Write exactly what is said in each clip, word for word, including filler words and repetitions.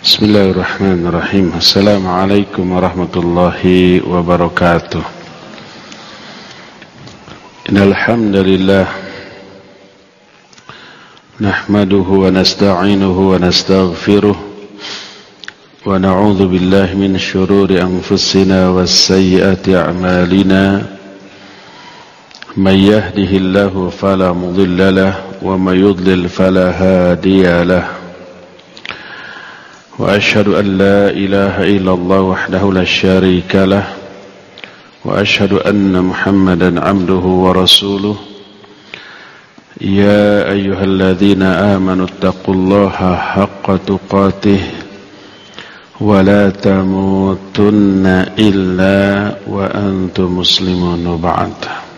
Bismillahirrahmanirrahim. Assalamualaikum warahmatullahi wabarakatuh. Innal hamdalillah nahmaduhu wa nasta'inuhu wa nastaghfiruh wa na'udzu billahi min shururi anfusina was sayyiati a'malina. May yahdihillahu fala mudilla lahu wa may yudlil fala hadiya lahu. وأشهد أن لا إله إلا الله وحده لا شريك له وأشهد أن محمدا عبده ورسوله يا أيها الذين آمنوا اتقوا الله حق تقاته ولا تموتن إلا وأنتم مسلمون وبعد.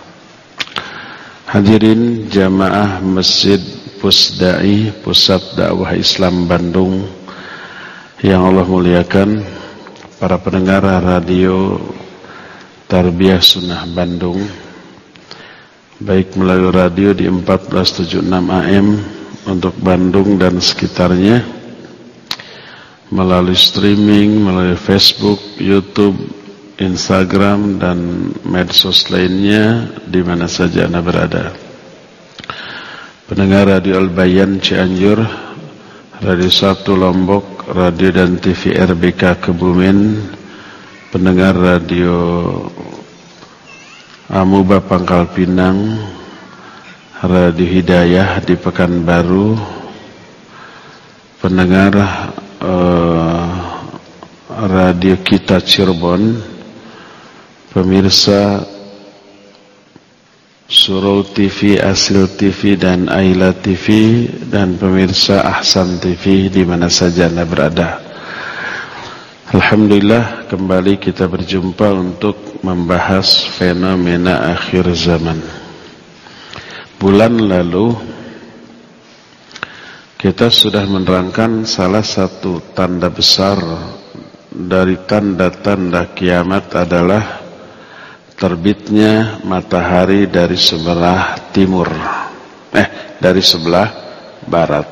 Hadirin jamaah Masjid Pusdai Pusat Dakwah Islam Bandung yang Allah muliakan, para pendengar radio Tarbiyah Sunnah Bandung, baik melalui radio di empat belas tujuh puluh enam A M untuk Bandung dan sekitarnya, melalui streaming, melalui Facebook, YouTube, Instagram, dan medsos lainnya di mana saja Anda berada. Pendengar radio Al-Bayan Cianjur, Radio satu Lombok, radio dan T V R B K Kebumen, pendengar radio Amuba Pangkal Pinang, Radio Hidayah di Pekanbaru, pendengar uh, Radio Kita Cirebon, pemirsa Surau T V, Asil T V, dan Aila T V, dan pemirsa Ahsan T V di mana saja Anda berada. Alhamdulillah, kembali kita berjumpa untuk membahas fenomena akhir zaman. Bulan lalu kita sudah menerangkan salah satu tanda besar dari tanda-tanda kiamat adalah terbitnya matahari dari sebelah timur, eh dari sebelah barat.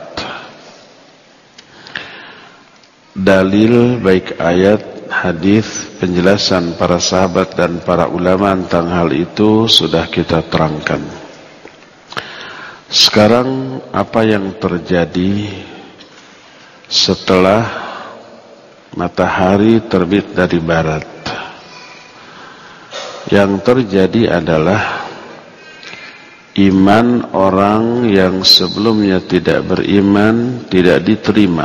Dalil baik ayat, hadis, penjelasan para sahabat dan para ulama tentang hal itu sudah kita terangkan. Sekarang apa yang terjadi setelah matahari terbit dari barat? Yang terjadi adalah iman orang yang sebelumnya tidak beriman tidak diterima.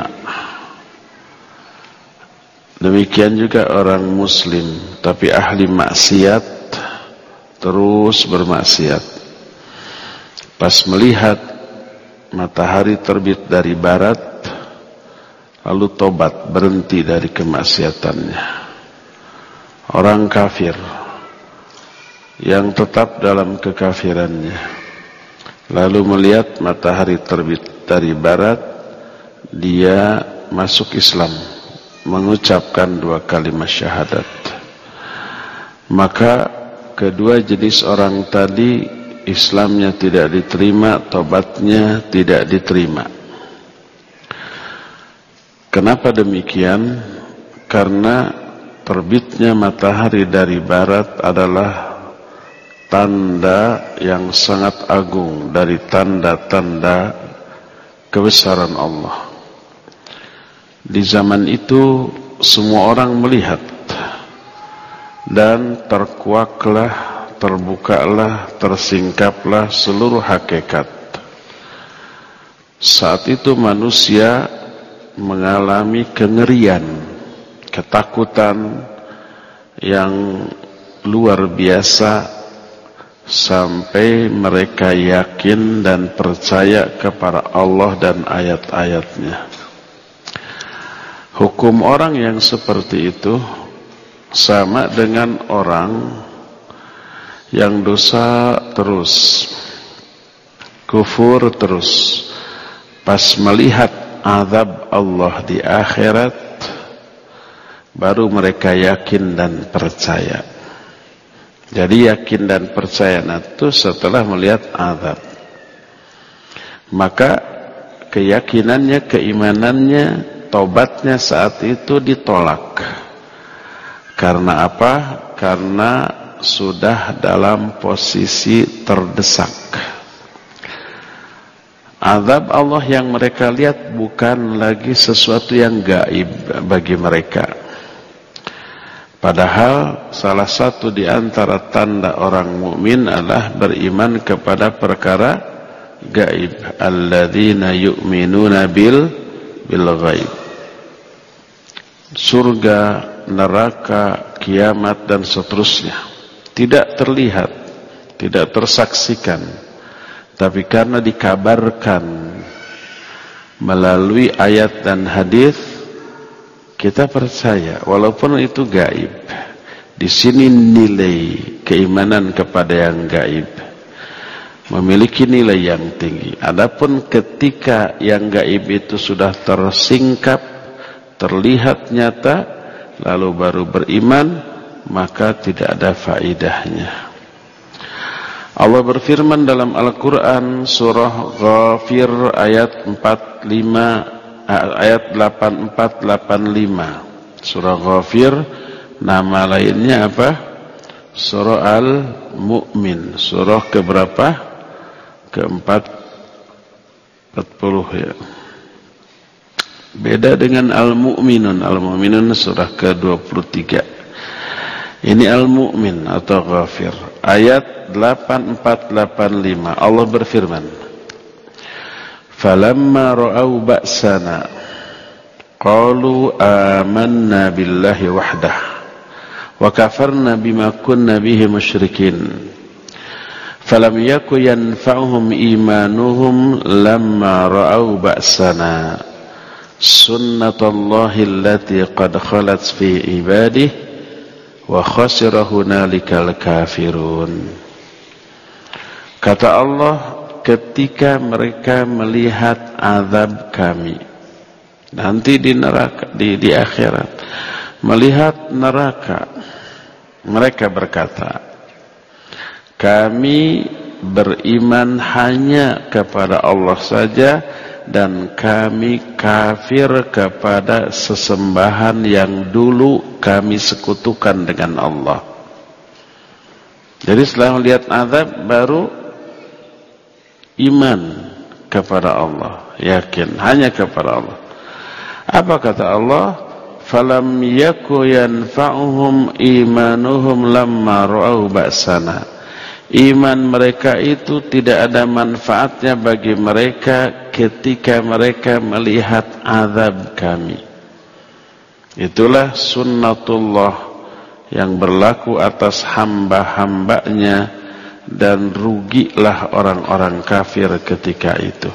Demikian juga orang muslim tapi ahli maksiat terus bermaksiat. Pas melihat matahari terbit dari barat, lalu tobat, berhenti dari kemaksiatannya. Orang kafir yang tetap dalam kekafirannya, lalu melihat matahari terbit dari barat, dia masuk Islam, mengucapkan dua kalimat syahadat. Maka kedua jenis orang tadi Islamnya tidak diterima, tobatnya tidak diterima. Kenapa demikian? Karena terbitnya matahari dari barat adalah tanda yang sangat agung dari tanda-tanda kebesaran Allah. Di zaman itu semua orang melihat dan terkuaklah, terbukalah, tersingkaplah seluruh hakikat. Saat itu manusia mengalami kengerian, ketakutan yang luar biasa, sampai mereka yakin dan percaya kepada Allah dan ayat-ayatnya. Hukum orang yang seperti itu sama dengan orang yang dosa terus, kufur terus, pas melihat azab Allah di akhirat, baru mereka yakin dan percaya. Jadi yakin dan percaya itu setelah melihat azab. Maka keyakinannya, keimanannya tobatnya saat itu ditolak. Karena apa? Karena sudah dalam posisi terdesak. Azab Allah yang mereka lihat bukan lagi sesuatu yang gaib bagi mereka. Padahal salah satu di antara tanda orang mukmin adalah beriman kepada perkara gaib. Alladzina yu'minuna bil bil ghaib. Surga, neraka, kiamat dan seterusnya tidak terlihat, tidak tersaksikan, tapi karena dikabarkan melalui ayat dan hadis, kita percaya walaupun itu gaib. Di sini nilai keimanan kepada yang gaib memiliki nilai yang tinggi. Adapun ketika yang gaib itu sudah tersingkap, terlihat nyata, lalu baru beriman, maka tidak ada faedahnya. Allah berfirman dalam Al-Quran surah Ghafir ayat empat puluh lima, ayat delapan puluh empat delapan puluh lima. Surah Ghafir nama lainnya apa? Surah Al-Mu'min. Surah keberapa? Keempat empat puluh ya. Beda dengan Al-Mu'minun. Al-Mu'minun surah ke dua puluh tiga. Ini Al-Mu'min atau Ghafir. Ayat delapan puluh empat delapan puluh lima. Allah berfirman, "Falamma ra'au ba'sana qalu amanna billahi wahdah wa kafarna bima kunna bihi musyrikin. Falam yaku yanfa'uhum imanuhum lamma ra'au ba'sana. Sunnatullahi allati qad khalat fi ibadihi wa khasira hunalikal kafirun." Kata Allah, ketika mereka melihat azab kami nanti di neraka, di, di akhirat, melihat neraka, mereka berkata, kami beriman hanya kepada Allah saja dan kami kafir kepada sesembahan yang dulu kami sekutukan dengan Allah. Jadi setelah melihat azab baru iman kepada Allah, yakin hanya kepada Allah. Apa kata Allah? Falam yaku yanfa'uhum imanuhum lamma ra'au ba'sana. Iman mereka itu tidak ada manfaatnya bagi mereka ketika mereka melihat azab kami. Itulah sunnatullah yang berlaku atas hamba-hambanya, dan rugilah orang-orang kafir ketika itu.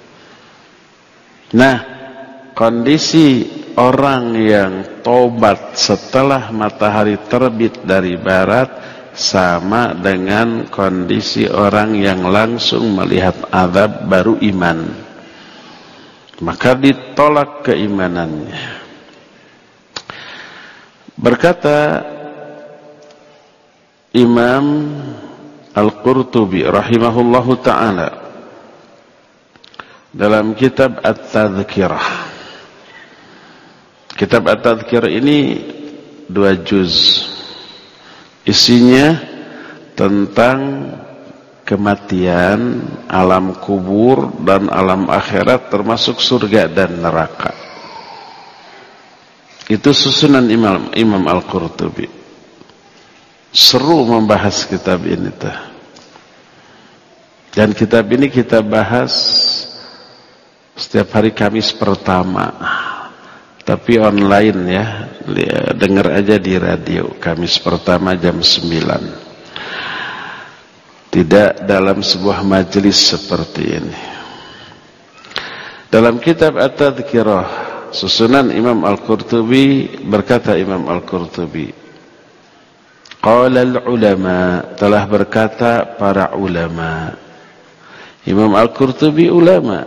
Nah, kondisi orang yang tobat setelah matahari terbit dari barat sama dengan kondisi orang yang langsung melihat azab baru iman. Maka ditolak keimanannya. Berkata Imam Al-Qurtubi rahimahullahu ta'ala dalam kitab At-Tadhkirah. Kitab At-Tadhkirah ini dua juz. Isinya tentang kematian, alam kubur dan alam akhirat, termasuk surga dan neraka. Itu susunan Imam, Imam Al-Qurtubi. Seru membahas kitab ini tuh. Dan kitab ini kita bahas setiap hari Kamis pertama. Tapi online ya, dengar aja di radio Kamis pertama jam sembilan. Tidak dalam sebuah majelis seperti ini. Dalam kitab At-Tadhkirah, susunan Imam Al-Qurtubi, berkata Imam Al-Qurtubi, qala al-ulama, telah berkata para ulama. Imam Al-Qurtubi ulama,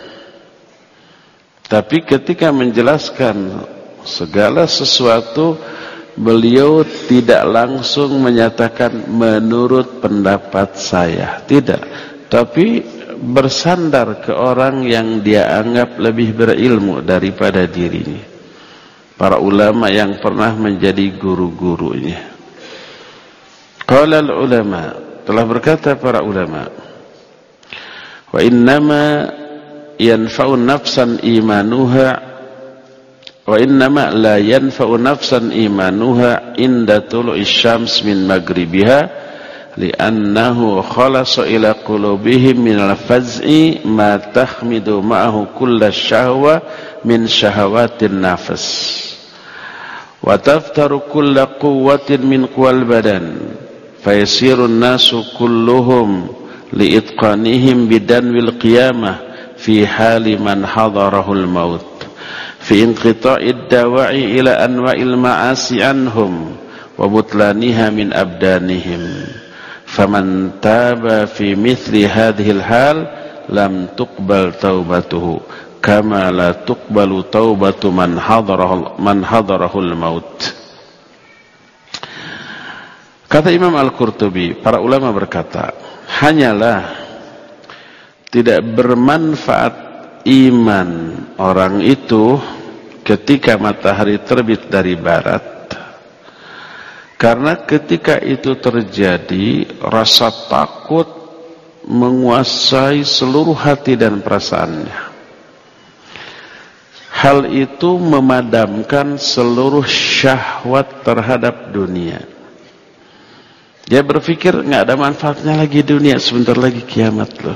tapi ketika menjelaskan segala sesuatu, beliau tidak langsung menyatakan menurut pendapat saya, tidak, tapi bersandar ke orang yang dia anggap lebih berilmu daripada dirinya. Para ulama yang pernah menjadi guru-gurunya. Qala al-ulama, telah berkata para ulama, wa innama yanfa'u nafsan imanuha wa innama la yanfa'u nafsan imanuha inda tulu'i syams min maghribiha li'annahu khalasa ila qulubihim minal faz'i ma tahmidu ma'ahu kulla syahwa min syahawatin nafas wa taftaru kulla quwwatin min quwal badan fayasirun nasu kulluhum li'itqanihim bidanwil qiyamah fi hali man hadarahul maut fi inqita'id dawa'i ila anwa'il ma'asi anhum wa butlaniha min abdanihim faman taba fi mithli hadhil hal lam tuqbal taubatuhu kama la tuqbalu taubatu man hadarahu man hadarahul maut. Kata Imam Al-Qurtubi, para ulama berkata, hanyalah tidak bermanfaat iman orang itu ketika matahari terbit dari barat. Karena ketika itu terjadi, rasa takut menguasai seluruh hati dan perasaannya. Hal itu memadamkan seluruh syahwat terhadap dunia. Dia berpikir nggak ada manfaatnya lagi dunia, sebentar lagi kiamat loh.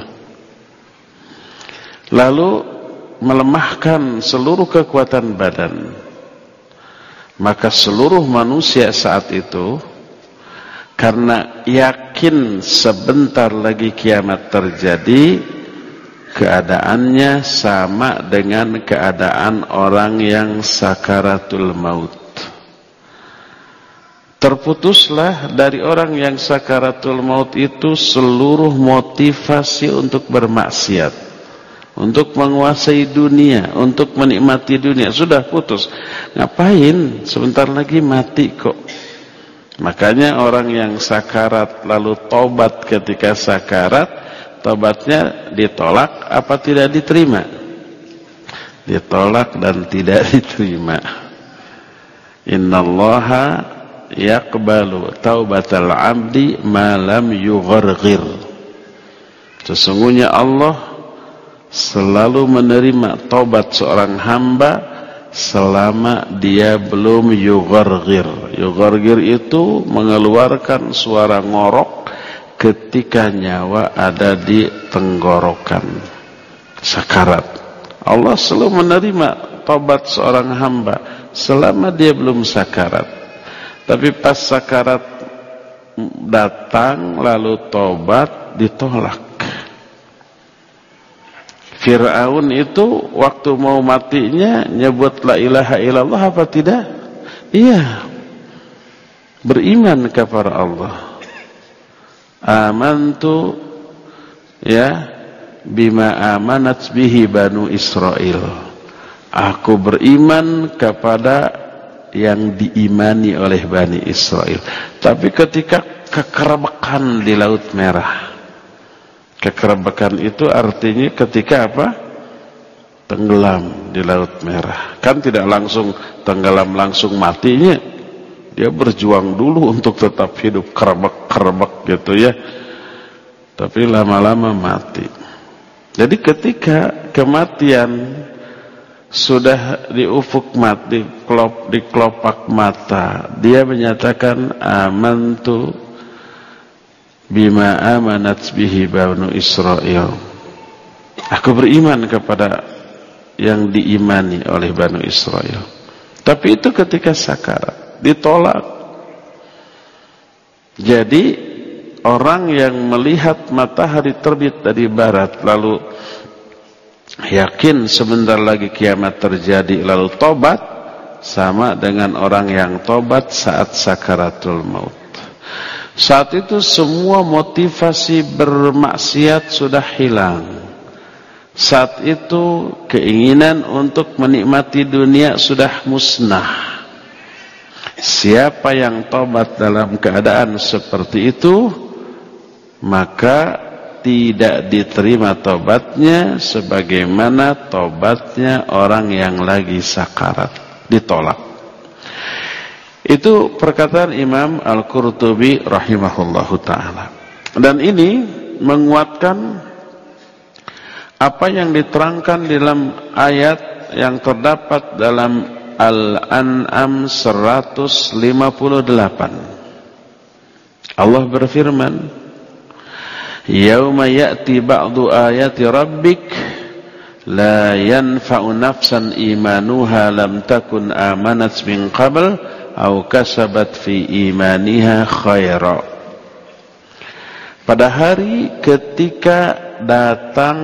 Lalu melemahkan seluruh kekuatan badan. Maka seluruh manusia saat itu, karena yakin sebentar lagi kiamat terjadi, keadaannya sama dengan keadaan orang yang sakaratul maut. Terputuslah dari orang yang sakaratul maut itu seluruh motivasi untuk bermaksiat, untuk menguasai dunia, untuk menikmati dunia. Sudah putus. Ngapain? Sebentar lagi mati kok. Makanya orang yang sakarat lalu tobat ketika sakarat, tobatnya ditolak apa tidak diterima? Ditolak dan tidak diterima. Innallaha yaqbalu taubatal abdi ma lam yugharghir. Sesungguhnya Allah selalu menerima taubat seorang hamba selama dia belum yugharghir. Yugharghir itu mengeluarkan suara ngorok ketika nyawa ada di tenggorokan, sakarat. Allah selalu menerima taubat seorang hamba selama dia belum sakarat. Tapi pas sakarat datang lalu taubat, ditolak. Fir'aun itu waktu mau matinya nyebut la ilaha illallah apa tidak? Iya. Beriman kepada Allah. Amantu ya bima amanat bihi banu Israel. Aku beriman kepada yang diimani oleh Bani Israel. Tapi ketika kekerebekan di Laut Merah, kekerebekan itu artinya ketika apa? Tenggelam di Laut Merah. Kan tidak langsung tenggelam, langsung matinya. Dia berjuang dulu untuk tetap hidup, kerebek-kerebek gitu ya. Tapi lama-lama mati. Jadi ketika kematian sudah di ufuk mati, di, kelop, di kelopak mata, dia menyatakan amantu bima amanat bihi banu Israel. Aku beriman kepada yang diimani oleh Banu Israel. Tapi itu ketika sakarat, ditolak. Jadi orang yang melihat matahari terbit dari barat lalu yakin sebentar lagi kiamat terjadi lalu tobat, sama dengan orang yang tobat saat sakaratul maut. Saat itu semua motivasi bermaksiat sudah hilang. Saat itu keinginan untuk menikmati dunia sudah musnah. Siapa yang tobat dalam keadaan seperti itu, maka tidak diterima tobatnya sebagaimana tobatnya orang yang lagi sakarat, ditolak. Itu perkataan Imam Al-Qurtubi rahimahullahu ta'ala. Dan ini menguatkan apa yang diterangkan dalam ayat yang terdapat dalam Al-An'am seratus lima puluh delapan. Allah berfirman, "Yauma ya'ti ba'du ayati rabbik la yanfa'u nafsan imanuha lam takun amanat min qabl aw kasabat fi imaniha khaira." Pada hari ketika datang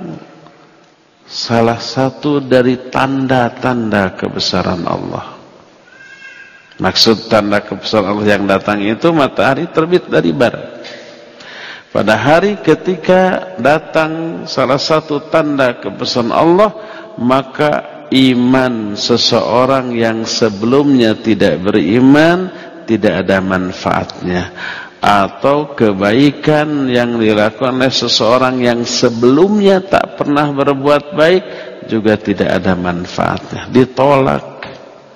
salah satu dari tanda-tanda kebesaran Allah. Maksud tanda kebesaran Allah yang datang itu matahari terbit dari barat. Pada hari ketika datang salah satu tanda kebesaran Allah, maka iman seseorang yang sebelumnya tidak beriman tidak ada manfaatnya. Atau kebaikan yang dilakukan oleh seseorang yang sebelumnya tak pernah berbuat baik juga tidak ada manfaatnya, ditolak.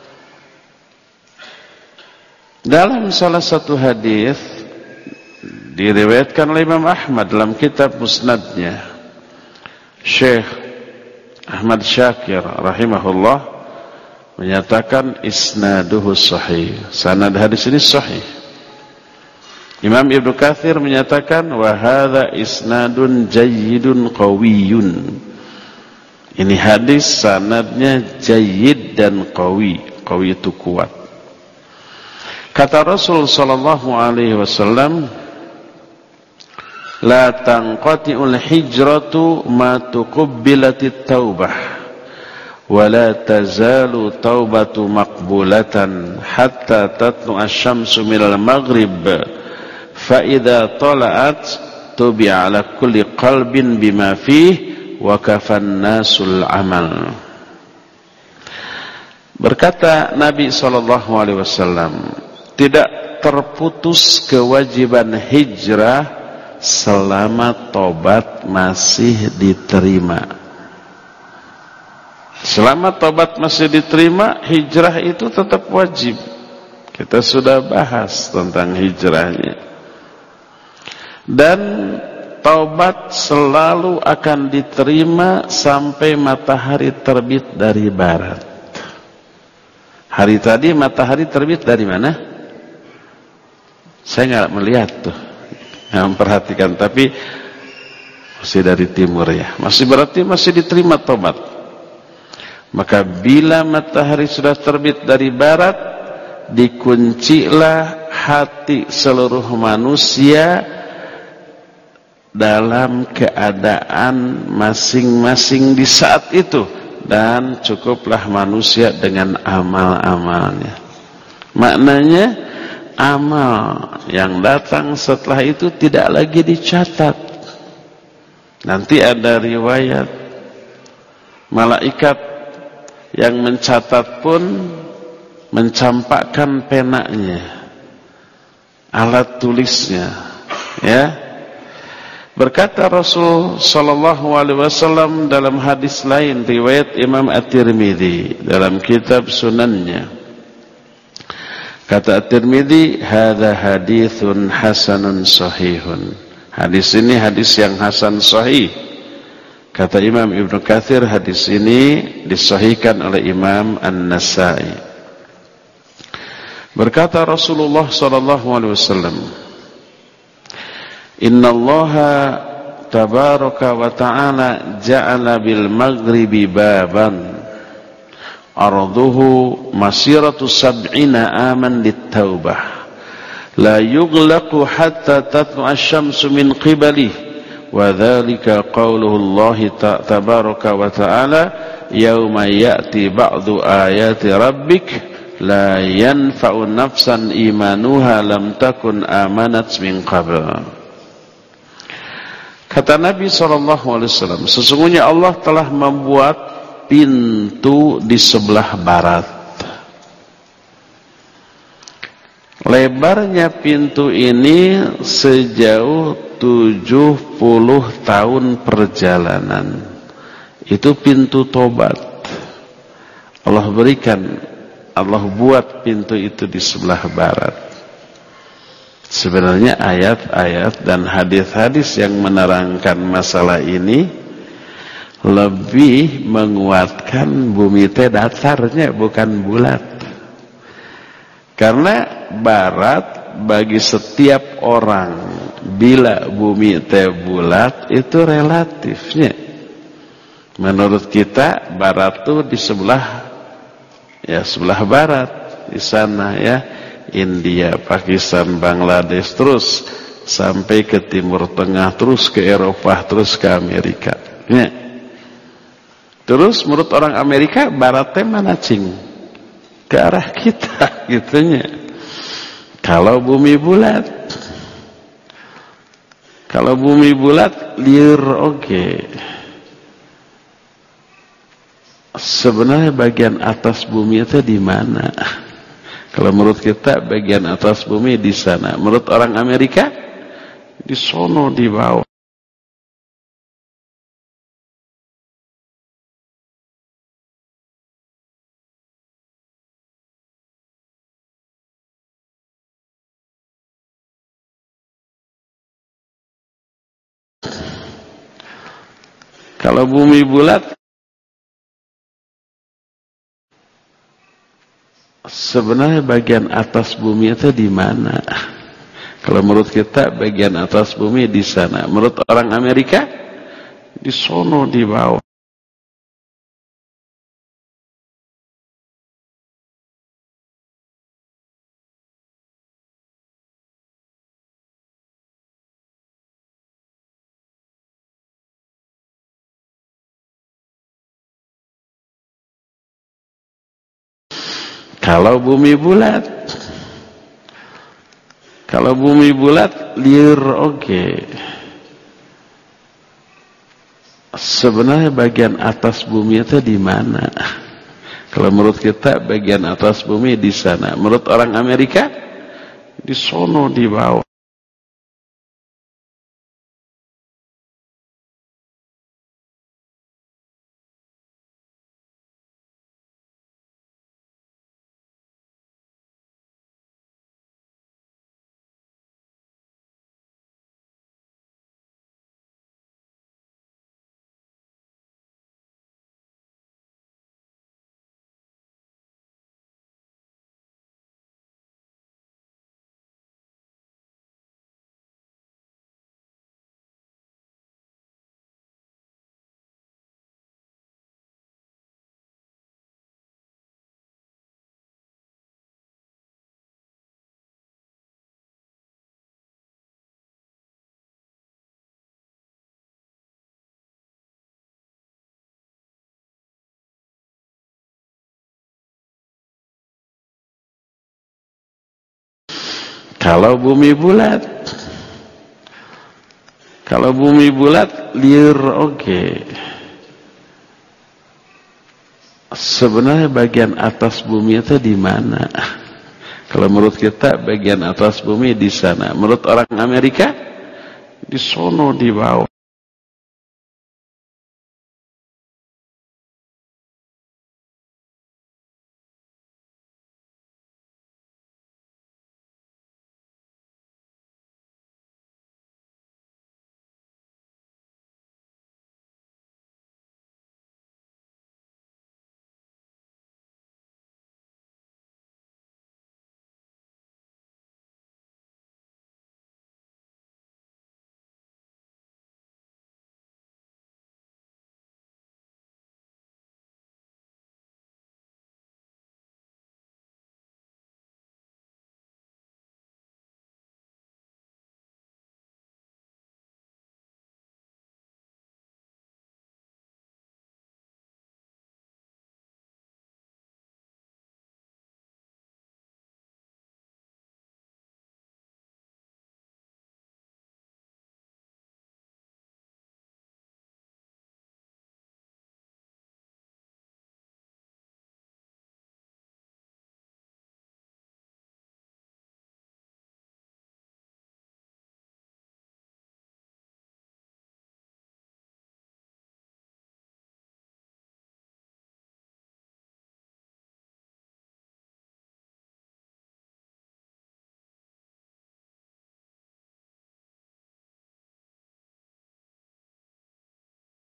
Dalam salah satu hadis diriwayatkan oleh Imam Ahmad dalam kitab Musnadnya, Syekh Ahmad Syakir rahimahullah menyatakan isnaduhu sahih, sanad hadis ini sahih. Imam Ibnu Katsir menyatakan wa hadza isnadun jayyidun qawiyyun. Ini hadis sanadnya jayyid dan qawi. Qawi itu kuat. Kata Rasul sallallahu alaihi wasallam, la tanqati'ul hijratu ma tuqabbilatit taubah wa la tazalu taubatu maqbulatan hatta tatlu'a asy-syamsu minal maghrib. فَإِذَا طَلَعَتْ تُبِعَ عَلَى كُلِّ قَلْبٍ بِمَا فِيهِ وَكَفَى النَّاسُ الْعَمَلَ. Berkata Nabi sallallahu alaihi wasallam, tidak terputus kewajiban hijrah selama tobat masih diterima. Selama tobat masih diterima, hijrah itu tetap wajib. Kita sudah bahas tentang hijrahnya. Dan taubat selalu akan diterima sampai matahari terbit dari barat. Hari tadi matahari terbit dari mana? Saya nggak melihat tuh, nggak memperhatikan, tapi masih dari timur ya. Masih berarti masih diterima taubat. Maka bila matahari sudah terbit dari barat, dikuncilah hati seluruh manusia dalam keadaan masing-masing di saat itu, dan cukuplah manusia dengan amal-amalnya. Maknanya amal yang datang setelah itu tidak lagi dicatat. Nanti ada riwayat malaikat yang mencatat pun mencampakkan penanya, alat tulisnya, ya. Berkata Rasul sallallahu alaihi wasallam dalam hadis lain riwayat Imam At-Tirmidzi dalam kitab Sunannya. Kata At-Tirmidzi, "Hadza haditsun hasanun sahihun." Hadis ini hadis yang hasan sahih. Kata Imam Ibnu Katsir, hadis ini disahihkan oleh Imam An-Nasa'i. Berkata Rasulullah sallallahu alaihi wasallam, Inna Allaha tabaraka wa ta'ala ja'ala bil maghribi baban arduhu masiratu sab'ina aman lit-taubah la yughlaqu hatta tatlu'a asy-syamsu min qibalih wa dhalika qauluhu Allah tabaraka wa ta'ala yauma ya'ti ba'du ayati rabbik la yanfa'u nafsan imanuha lam takun amanat min qabl. Kata Nabi shallallahu alaihi wasallam, sesungguhnya Allah telah membuat pintu di sebelah barat. Lebarnya pintu ini sejauh tujuh puluh tahun perjalanan. Itu pintu tobat. Allah berikan, Allah buat pintu itu di sebelah barat. Sebenarnya ayat-ayat dan hadis-hadis yang menerangkan masalah ini lebih menguatkan bumi teh datarnya bukan bulat. Karena barat bagi setiap orang bila bumi teh bulat itu relatifnya. Menurut kita barat tuh di sebelah ya sebelah barat di sana ya, India, Pakistan, Bangladesh, terus sampai ke Timur Tengah, terus ke Eropa, terus ke Amerika. Ya. Terus menurut orang Amerika barat teh mana cing? Ke arah kita gitunya. Kalau bumi bulat, kalau bumi bulat liur oke. Sebenarnya bagian atas bumi itu di mana? Kalau menurut kita bagian atas bumi di sana. Menurut orang Amerika di sono di bawah. Kalau bumi bulat, sebenarnya bagian atas bumi itu di mana? Kalau menurut kita bagian atas bumi di sana. Menurut orang Amerika di sono di bawah. Kalau bumi bulat, kalau bumi bulat liur oke. Sebenarnya bagian atas bumi itu di mana? Kalau menurut kita bagian atas bumi di sana. Menurut orang Amerika di sono di bawah. Kalau bumi bulat, kalau bumi bulat liur oke. Sebenarnya bagian atas bumi itu di mana? Kalau menurut kita bagian atas bumi di sana. Menurut orang Amerika di sono di bawah.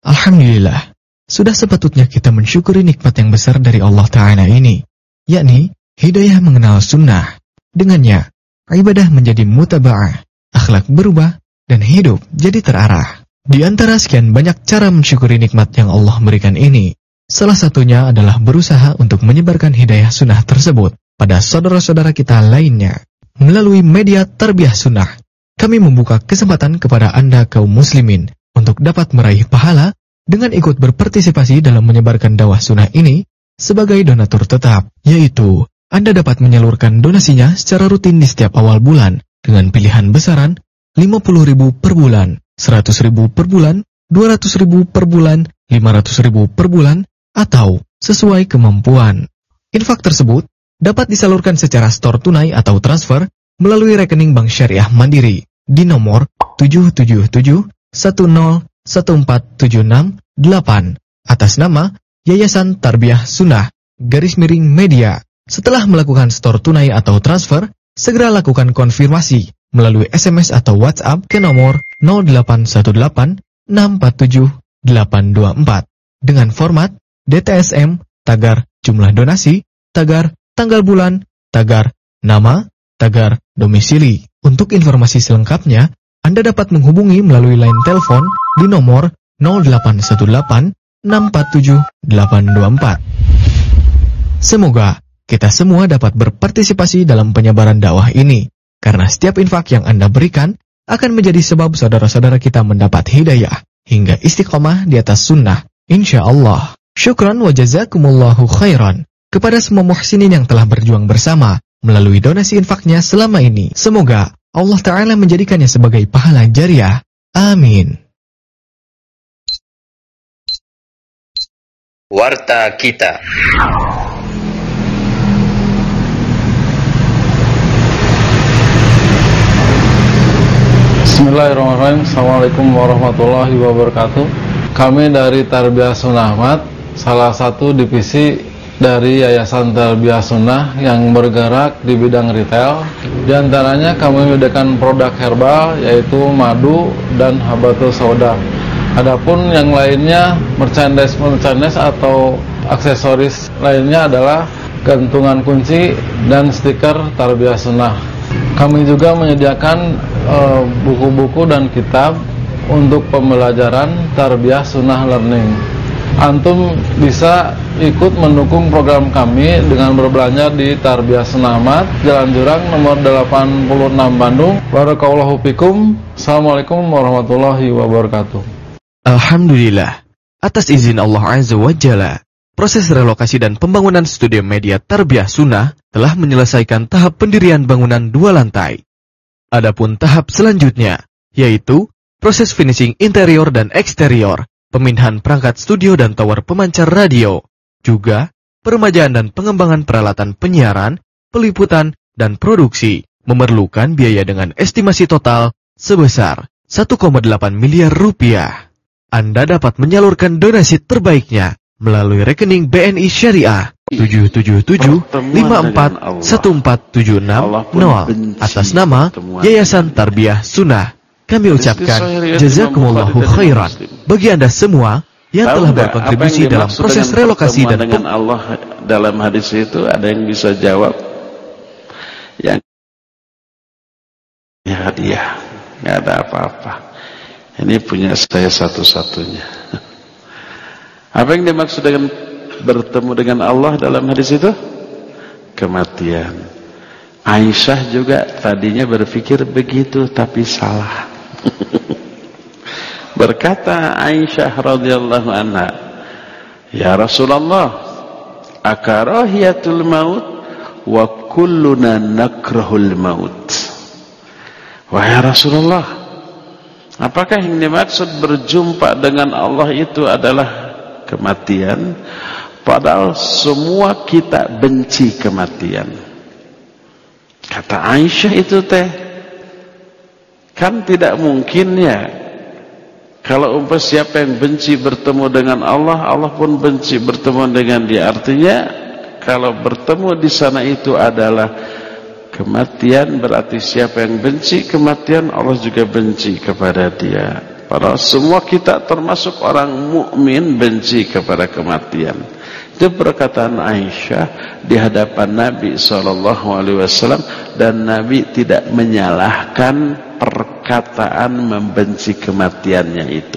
Alhamdulillah, sudah sepatutnya kita mensyukuri nikmat yang besar dari Allah Ta'ala ini, yakni hidayah mengenal sunnah. Dengannya, ibadah menjadi mutaba'ah, akhlak berubah, dan hidup jadi terarah. Di antara sekian banyak cara mensyukuri nikmat yang Allah berikan ini, salah satunya adalah berusaha untuk menyebarkan hidayah sunnah tersebut pada saudara-saudara kita lainnya. Melalui media Tarbiyah Sunnah, kami membuka kesempatan kepada Anda kaum muslimin untuk dapat meraih pahala dengan ikut berpartisipasi dalam menyebarkan dakwah sunnah ini sebagai donatur tetap, yaitu Anda dapat menyalurkan donasinya secara rutin di setiap awal bulan dengan pilihan besaran lima puluh ribu per bulan, seratus ribu per bulan, dua ratus ribu per bulan, lima ratus ribu per bulan, atau sesuai kemampuan. Infak tersebut dapat disalurkan secara store tunai atau transfer melalui rekening Bank Syariah Mandiri di nomor tujuh tujuh tujuh satu nol satu empat tujuh enam delapan atas nama Yayasan Tarbiyah Sunnah garis miring media. Setelah melakukan store tunai atau transfer, segera lakukan konfirmasi melalui S M S atau WhatsApp ke nomor nol delapan satu delapan enam empat tujuh delapan dua empat dengan format D T S M, tagar jumlah donasi, tagar tanggal bulan, tagar nama, tagar domisili. Untuk informasi selengkapnya, Anda dapat menghubungi melalui line telepon di nomor nol delapan satu delapan enam empat tujuh delapan dua empat. Semoga kita semua dapat berpartisipasi dalam penyebaran dakwah ini, karena setiap infak yang Anda berikan akan menjadi sebab saudara-saudara kita mendapat hidayah hingga istiqomah di atas sunnah, insya Allah. Syukran wa jazakumullahu khairan kepada semua muhsinin yang telah berjuang bersama melalui donasi infaknya selama ini. Semoga Allah Ta'ala menjadikannya sebagai pahala jariah. Amin. Warta kita. Bismillahirrahmanirrahim. Assalamualaikum warahmatullahi wabarakatuh. Kami dari Tarbiyah Sunnah Ahmad, salah satu divisi dari Yayasan Tarbiyah Sunnah yang bergerak di bidang retail. Di antaranya kami menyediakan produk herbal yaitu madu dan habatus sauda. Adapun yang lainnya merchandise-merchandise atau aksesoris lainnya adalah gantungan kunci dan stiker Tarbiyah Sunnah. Kami juga menyediakan buku-buku uh, dan kitab untuk pembelajaran Tarbiyah Sunnah Learning. Antum bisa ikut mendukung program kami dengan berbelanja di Tarbiyah Sunnah Ahmad, Jalan Jurang nomor delapan puluh enam Bandung. Barakallahu fikum. Assalamualaikum warahmatullahi wabarakatuh. Alhamdulillah, atas izin Allah Azza wa Jalla, proses relokasi dan pembangunan studio media Tarbiyah Sunnah telah menyelesaikan tahap pendirian bangunan dua lantai. Adapun tahap selanjutnya, yaitu proses finishing interior dan eksterior, pemindahan perangkat studio dan tower pemancar radio, juga peremajaan dan pengembangan peralatan penyiaran, peliputan, dan produksi, memerlukan biaya dengan estimasi total sebesar satu koma delapan miliar rupiah. Anda dapat menyalurkan donasi terbaiknya melalui rekening B N I Syariah tujuh tujuh tujuh lima empat satu empat tujuh enam nol atas nama Yayasan Tarbiyah Sunnah. Kami ucapkan jazakumullahu khairan bagi Anda semua yang telah berkontribusi dalam proses relokasi dan dengan Allah dalam hadis itu. Ada yang bisa jawab? Yang ya hadiah, nggak ada apa-apa. Ini punya saya satu-satunya. Apa yang dimaksud dengan bertemu dengan Allah dalam hadis itu? Kematian. Aisyah juga tadinya berpikir begitu, tapi salah. Berkata Aisyah radhiyallahu anha, "Ya Rasulullah, akarahiyatul maut wa kulluna nakrahul maut." Wahai Rasulullah, apakah yang dimaksud berjumpa dengan Allah itu adalah kematian? Padahal semua kita benci kematian. Kata Aisyah itu teh, kan tidak mungkin ya. Kalau umpama siapa yang benci bertemu dengan Allah, Allah pun benci bertemu dengan dia. Artinya kalau bertemu di sana itu adalah kematian, berarti siapa yang benci kematian, Allah juga benci kepada dia. Padahal semua kita termasuk orang mukmin benci kepada kematian. Itu perkataan Aisyah di hadapan Nabi shallallahu alaihi wasallam, dan Nabi tidak menyalahkan perkataan membenci kematiannya itu.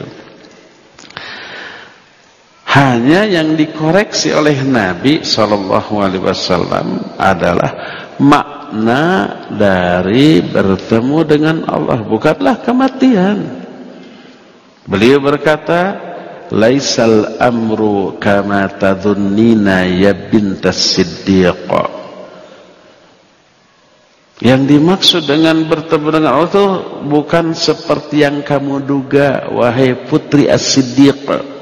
Hanya yang dikoreksi oleh Nabi shallallahu alaihi wasallam adalah makna dari bertemu dengan Allah, bukanlah kematian. Beliau berkata, laisal amru kama tadhunnina ya bintas siddiq. Yang dimaksud dengan bertemu dengan Allah itu bukan seperti yang kamu duga, wahai putri as-siddiq.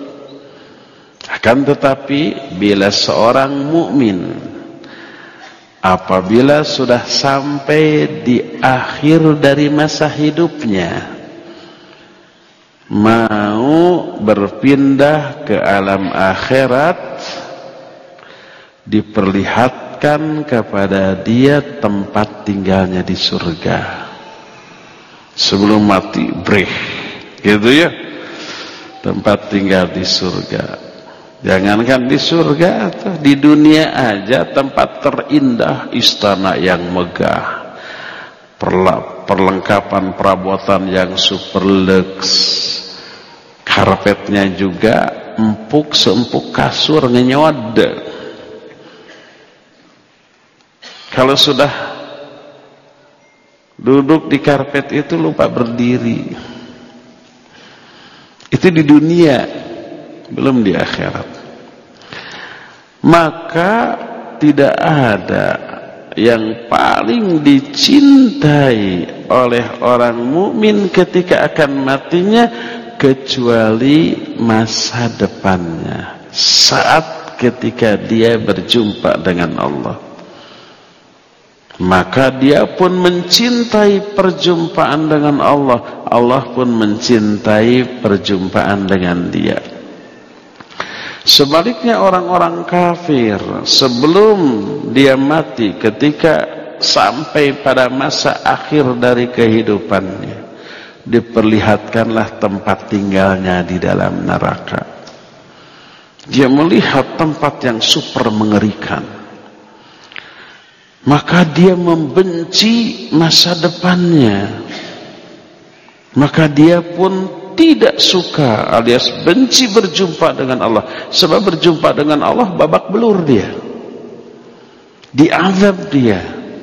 Akan tetapi bila seorang mukmin apabila sudah sampai di akhir dari masa hidupnya, mau berpindah ke alam akhirat, diperlihatkan kepada dia tempat tinggalnya di surga sebelum mati, breh, gitu ya, tempat tinggal di surga. Jangankan di surga, atau di dunia aja tempat terindah, istana yang megah, perlengkapan perabotan yang super lux, karpetnya juga empuk seempuk kasur ngenyod. Kalau sudah duduk di karpet itu lupa berdiri. Itu di dunia, belum di akhirat. Maka tidak ada yang paling dicintai oleh orang mukmin ketika akan matinya kecuali masa depannya, saat ketika dia berjumpa dengan Allah. Maka dia pun mencintai perjumpaan dengan Allah, Allah pun mencintai perjumpaan dengan dia. Sebaliknya orang-orang kafir sebelum dia mati, ketika sampai pada masa akhir dari kehidupannya, diperlihatkanlah tempat tinggalnya di dalam neraka. Dia melihat tempat yang super mengerikan, maka dia membenci masa depannya. Maka dia pun tidak suka alias benci berjumpa dengan Allah. Sebab berjumpa dengan Allah babak belur dia, diazab dia.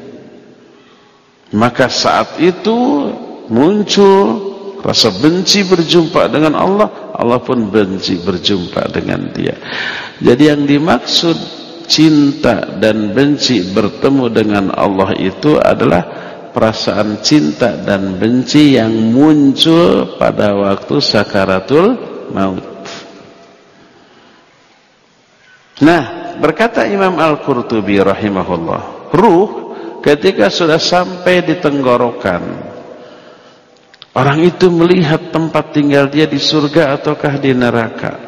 Maka saat itu muncul rasa benci berjumpa dengan Allah, Allah pun benci berjumpa dengan dia. Jadi yang dimaksud cinta dan benci bertemu dengan Allah itu adalah perasaan cinta dan benci yang muncul pada waktu sakaratul maut. Nah, berkata Imam Al-Qurtubi rahimahullah, ruh ketika sudah sampai di tenggorokan, orang itu melihat tempat tinggal dia di surga ataukah di neraka.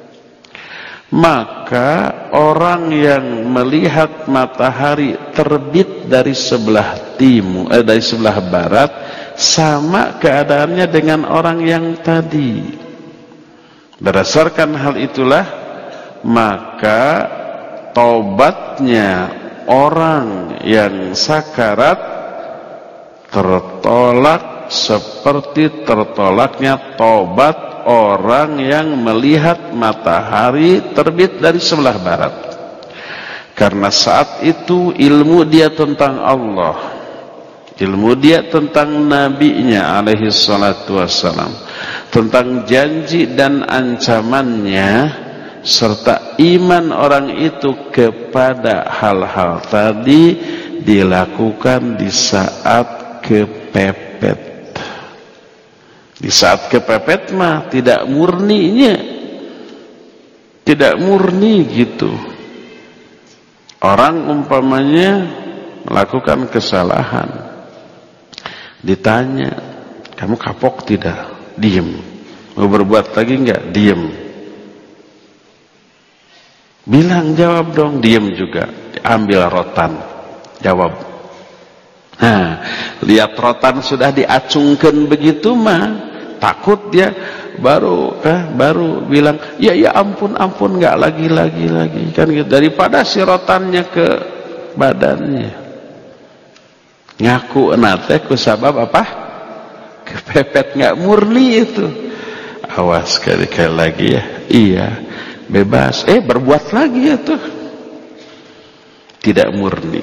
Maka orang yang melihat matahari terbit dari sebelah timur, eh, dari sebelah barat, sama keadaannya dengan orang yang tadi. Berdasarkan hal itulah, maka taubatnya orang yang sakarat tertolak seperti tertolaknya taubat orang yang melihat matahari terbit dari sebelah barat. Karena saat itu ilmu dia tentang Allah, ilmu dia tentang nabinya alaihi salatu wassalam, tentang janji dan ancamannya, serta iman orang itu kepada hal-hal tadi dilakukan di saat kepepet. Di saat kepepet mah tidak murninya, tidak murni gitu. Orang umpamanya melakukan kesalahan, ditanya, kamu kapok tidak? Diem. Mau berbuat lagi enggak? Diem. Bilang jawab dong, diem juga. Ambil rotan, jawab. Nah, lihat rotan sudah diacungkan begitu mah, takut dia, baru eh, baru bilang ya ya ampun ampun, nggak lagi lagi lagi kan gitu, daripada sirotannya ke badannya. Ngaku nate ku sabab apa? Kepepet, nggak murni itu. Awas sekali-kali lagi ya. Iya, bebas. Eh berbuat lagi ya tuh. Tidak murni.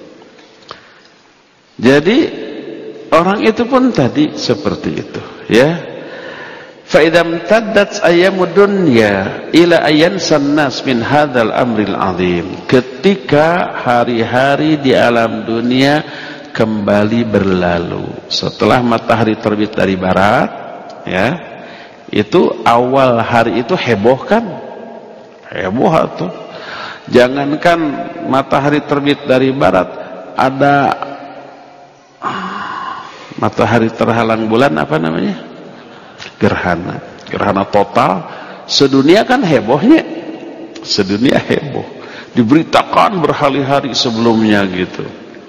Jadi orang itu pun tadi seperti itu, ya. Fa idam taddat ayyamud dunya ila ayansan nas min hadzal amril azim. Ketika hari-hari di alam dunia kembali berlalu setelah matahari terbit dari barat, ya. Itu awal hari itu heboh kan? Heboh tuh. Jangankan matahari terbit dari barat, ada matahari terhalang bulan, apa namanya? Gerhana. Gerhana total. Sedunia kan hebohnya. Sedunia heboh. Diberitakan berhari-hari sebelumnya gitu.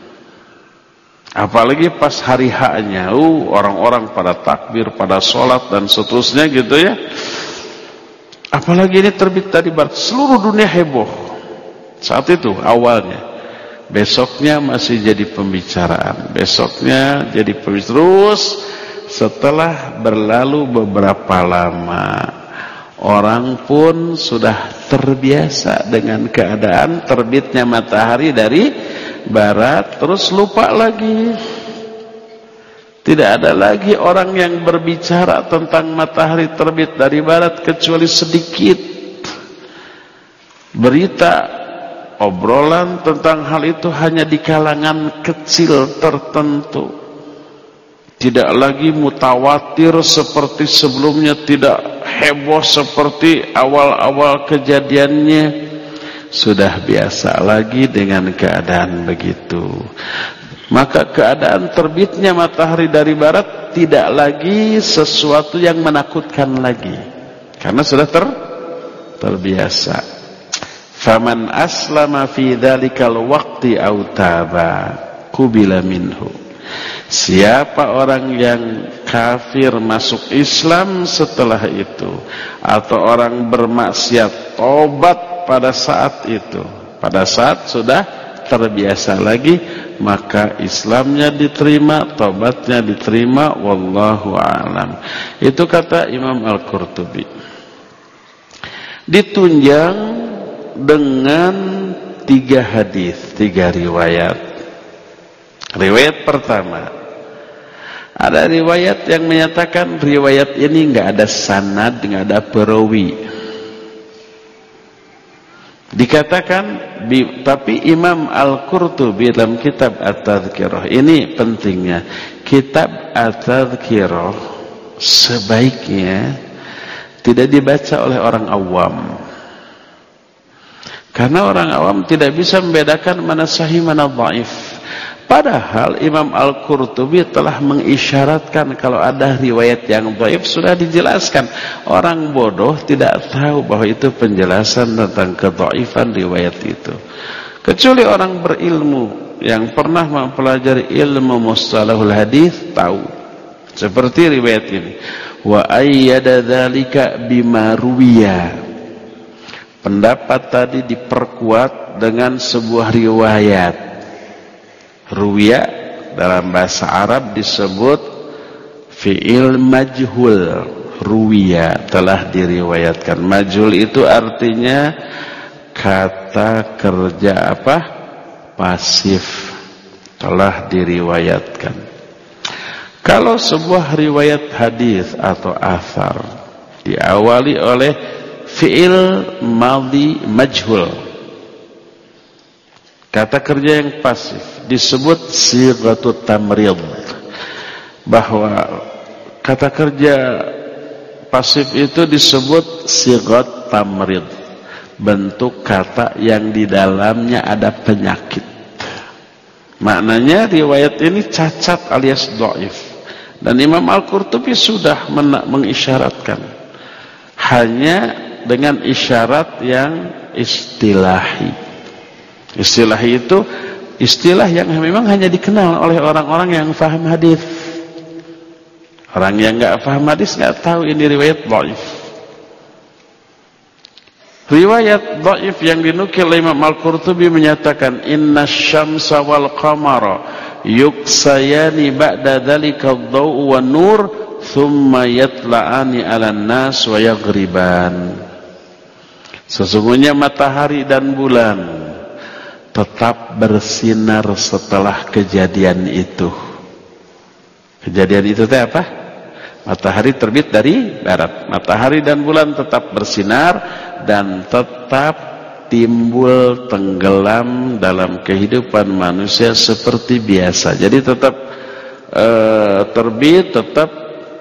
Apalagi pas hari H-nya, uh, orang-orang pada takbir, pada sholat dan seterusnya gitu ya. Apalagi ini terbit dari barat, seluruh dunia heboh. Saat itu awalnya. Besoknya masih jadi pembicaraan. Besoknya jadi pembicaraan. Terus setelah berlalu beberapa lama, orang pun sudah terbiasa dengan keadaan terbitnya matahari dari barat, terus lupa lagi. Tidak ada lagi orang yang berbicara tentang matahari terbit dari barat kecuali sedikit. Berita, obrolan tentang hal itu hanya di kalangan kecil tertentu. Tidak lagi mutawatir seperti sebelumnya, tidak heboh seperti awal-awal kejadiannya. Sudah biasa lagi dengan keadaan begitu. Maka keadaan terbitnya matahari dari barat tidak lagi sesuatu yang menakutkan lagi, karena sudah ter terbiasa. Faman aslama fi dzalikal waqti aw taba qubila minhu. Siapa orang yang kafir masuk Islam setelah itu, atau orang bermaksiat tobat pada saat itu, pada saat sudah terbiasa lagi, maka Islamnya diterima, tobatnya diterima. Wallahu a'lam. Itu kata Imam Al-Qurtubi. Ditunjang dengan tiga hadis, tiga riwayat. Riwayat pertama, ada riwayat yang menyatakan riwayat ini nggak ada sanad, nggak ada perawi. Dikatakan, tapi Imam Al-Qurtubi dalam kitab At-Tadhkirah, ini pentingnya, kitab At-Tadhkirah sebaiknya tidak dibaca oleh orang awam, karena orang awam tidak bisa membedakan mana sahih mana dhaif. Padahal Imam Al-Qurtubi telah mengisyaratkan kalau ada riwayat yang dhaif, sudah dijelaskan. Orang bodoh tidak tahu bahwa itu penjelasan tentang kedhaifan riwayat itu. Kecuali orang berilmu yang pernah mempelajari ilmu mustalahul hadis tahu. Seperti riwayat ini. Wa ayyada dzalika bima ruwiya. Pendapat tadi diperkuat dengan sebuah riwayat. Ruwiya dalam bahasa Arab disebut fi'il majhul. Ruwiya, telah diriwayatkan. Majhul itu artinya kata kerja apa? Pasif. Telah diriwayatkan. Kalau sebuah riwayat hadis atau athar diawali oleh fi'il madhi majhul, kata kerja yang pasif, disebut sighatut tamrid. Bahwa kata kerja pasif itu disebut sighat tamrid, bentuk kata yang di dalamnya ada penyakit. Maknanya riwayat ini cacat alias dhaif. Dan Imam Al-Qurtubi sudah mengisyaratkan, hanya dengan isyarat yang istilahi. Istilahi itu istilah yang memang hanya dikenal oleh orang-orang yang faham hadis. Orang yang nggak paham hadis nggak tahu ini riwayat dhaif. Riwayat dhaif yang dinukil Imam Al-Qurtubi menyatakan inna syamsa wal qamara yuksayani ba'da dzalika ad-daw'u wan nur thumma yatla'ani 'alan nas wa yaghriban. Sesungguhnya matahari dan bulan tetap bersinar setelah kejadian itu. Kejadian itu teh apa? Matahari terbit dari barat. Matahari dan bulan tetap bersinar dan tetap timbul tenggelam dalam kehidupan manusia seperti biasa. Jadi tetap e, terbit, tetap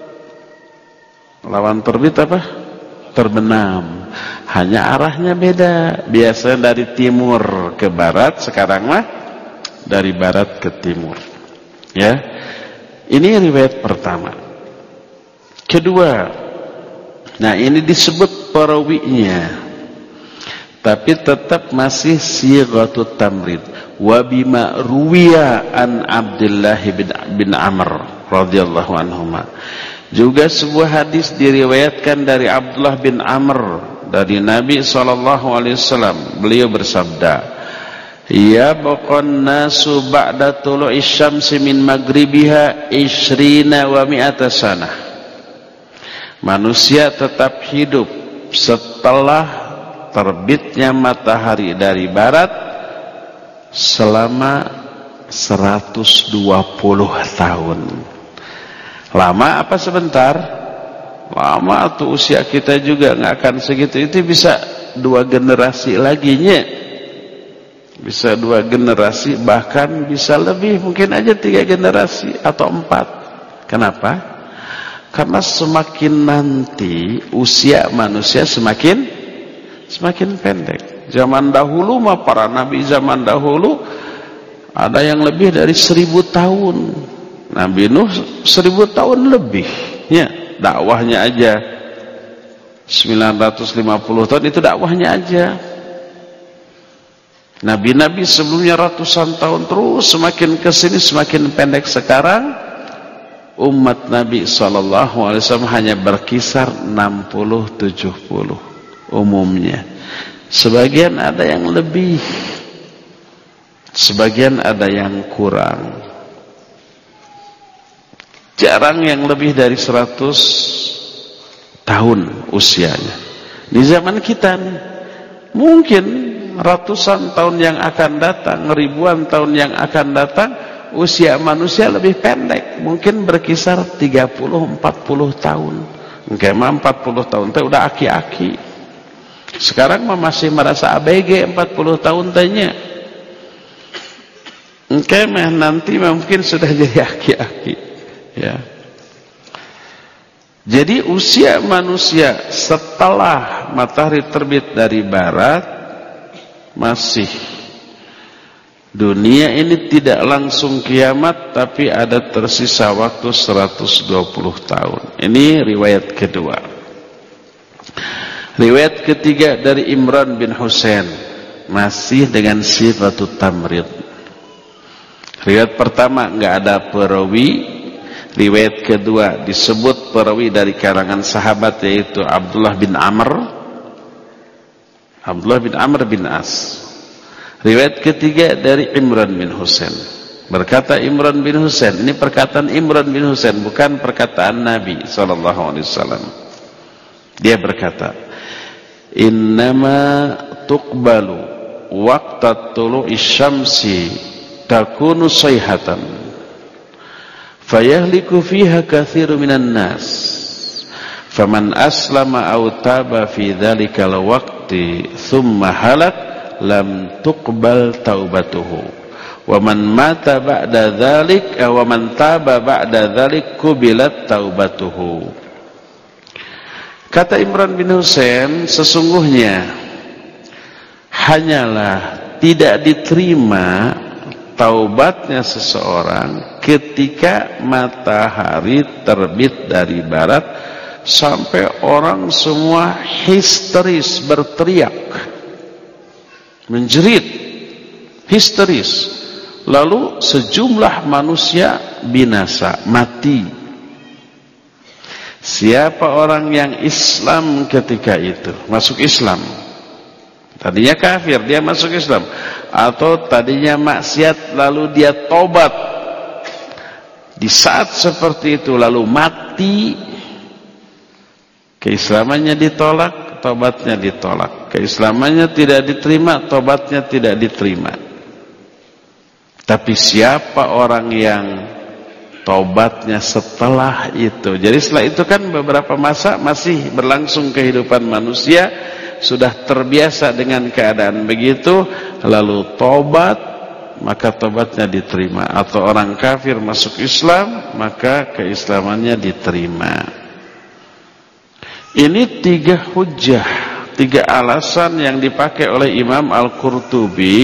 lawan terbit apa? Terbenam. Hanya arahnya beda. Biasanya dari timur ke barat, sekarang mah dari barat ke timur. Ya. Ini riwayat pertama. Kedua, nah ini disebut perawinya, tapi tetap masih sighatut tamrid. Wa bima ruwiya an Abdullah bin, bin Amr radhiyallahu anhuma. Juga sebuah hadis diriwayatkan dari Abdullah bin Amr dari Nabi sallallahu alaihi wasallam. Beliau bersabda, ya baqan nasu ba'da tulu'i syamsi min maghribiha ishrina wa mi'ata sanah. Manusia tetap hidup setelah terbitnya matahari dari barat selama seratus dua puluh tahun. Lama apa sebentar? Lama tuh, usia kita juga nggak akan segitu. Itu bisa dua generasi laginya. Bisa dua generasi, bahkan bisa lebih, mungkin aja tiga generasi atau empat. Kenapa? Karena semakin nanti usia manusia semakin semakin pendek. Zaman dahulu mah para nabi zaman dahulu ada yang lebih dari seribu tahun. Nabi Nuh seribu tahun lebih. Ya, dakwahnya aja sembilan ratus lima puluh tahun, itu dakwahnya aja. Nabi-nabi sebelumnya ratusan tahun, terus semakin kesini semakin pendek. Sekarang umat Nabi shallallahu alaihi wasallam hanya berkisar enam puluh tujuh puluh umumnya. Sebagian ada yang lebih, sebagian ada yang kurang. Jarang yang lebih dari seratus tahun usianya. Di zaman kita nih, mungkin ratusan tahun yang akan datang, ribuan tahun yang akan datang, usia manusia lebih pendek, mungkin berkisar tiga puluh sampai empat puluh tahun. Mungkin empat puluh tahun teh udah aki-aki. Sekarang mah masih merasa A B G empat puluh tahun tanya. Mungkin nanti mungkin sudah jadi aki-aki. Ya. Jadi usia manusia setelah matahari terbit dari barat masih, dunia ini tidak langsung kiamat, tapi ada tersisa waktu seratus dua puluh tahun. Ini riwayat kedua. Riwayat ketiga dari Imran bin Husain, masih dengan sifatut tamrid. Riwayat pertama enggak ada perawi. Riwayat kedua disebut perawi dari kalangan sahabat, yaitu Abdullah bin Amr. Abdullah bin Amr bin As. Riwayat ketiga dari Imran bin Husain. Berkata Imran bin Husain, ini perkataan Imran bin Husain, bukan perkataan Nabi sallallahu alaihi wasallam. Dia berkata, innama tuqbalu waqta tulu'i syamsi takunu sayhatan fayahliku fiha katsiru minan nas faman aslama aw taba fi dzalikal waqti thumma halak lam tuqbal taubatuhu wa man mata ba'da dzalik wa man taba ba'da dzalik qubilat taubatuhu. Kata Imran bin Husain, sesungguhnya hanyalah tidak diterima taubatnya seseorang ketika matahari terbit dari barat sampai orang semua histeris, berteriak, menjerit, histeris. Lalu sejumlah manusia binasa, mati. Siapa orang yang Islam ketika itu, masuk Islam, tadinya kafir dia masuk Islam, atau tadinya maksiat lalu dia tobat, di saat seperti itu lalu mati, keislamannya ditolak, tobatnya ditolak. Keislamannya tidak diterima, tobatnya tidak diterima. Tapi siapa orang yang tobatnya setelah itu, jadi setelah itu kan beberapa masa masih berlangsung kehidupan manusia, sudah terbiasa dengan keadaan begitu, lalu tobat, maka tobatnya diterima. Atau orang kafir masuk Islam, maka keislamannya diterima. Ini tiga hujjah, tiga alasan yang dipakai oleh Imam Al-Qurtubi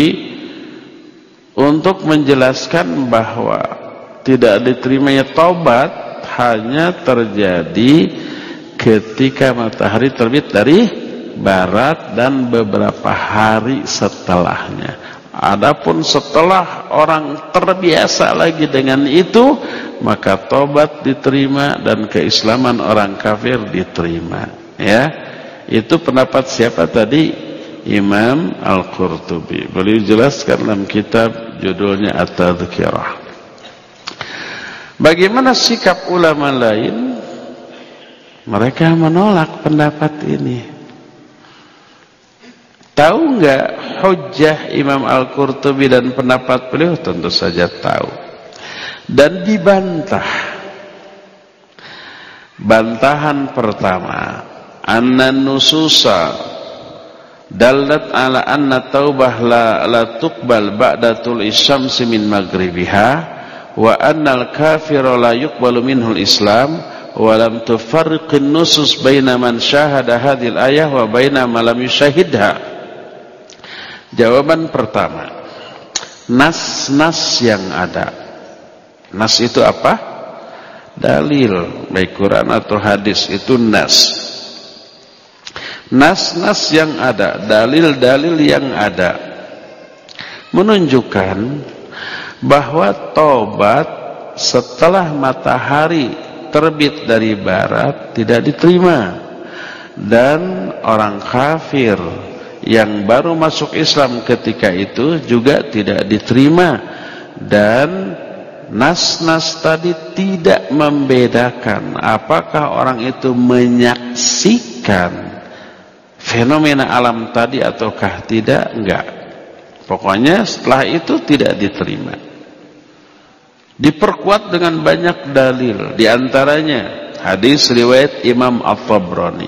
untuk menjelaskan bahwa tidak diterimanya taubat hanya terjadi ketika matahari terbit dari barat dan beberapa hari setelahnya. Adapun setelah orang terbiasa lagi dengan itu, maka taubat diterima dan keislaman orang kafir diterima. Ya, itu pendapat siapa tadi? Imam Al-Qurtubi. Beliau jelaskan dalam kitab judulnya At-Tadhkirah. Bagaimana sikap ulama lain? Mereka menolak pendapat ini. Tahu enggak hujjah Imam Al-Qurtubi dan pendapat beliau? Tentu saja tahu. Dan dibantah. Bantahan pertama, anna nususa dallat ala anna taubah la, la tuqbal ba'da tul'i syamsi min maghribiha wa annal kafira la yuqbalu minhul islam wa lam tufarriqin nusus baina man syahada hadhil ayah wa baina man lam yusyahidha. Jawaban pertama, nas-nas yang ada. Nas itu apa? Dalil, baik Quran atau hadis, itu nas. Nas-nas yang ada, dalil-dalil yang ada menunjukkan bahwa tobat setelah matahari terbit dari barat tidak diterima, dan orang kafir yang baru masuk Islam ketika itu juga tidak diterima. Dan nas-nas tadi tidak membedakan apakah orang itu menyaksikan fenomena alam tadi ataukah tidak, enggak. Pokoknya setelah itu tidak diterima. Diperkuat dengan banyak dalil, di antaranya hadis riwayat Imam At-Tabrani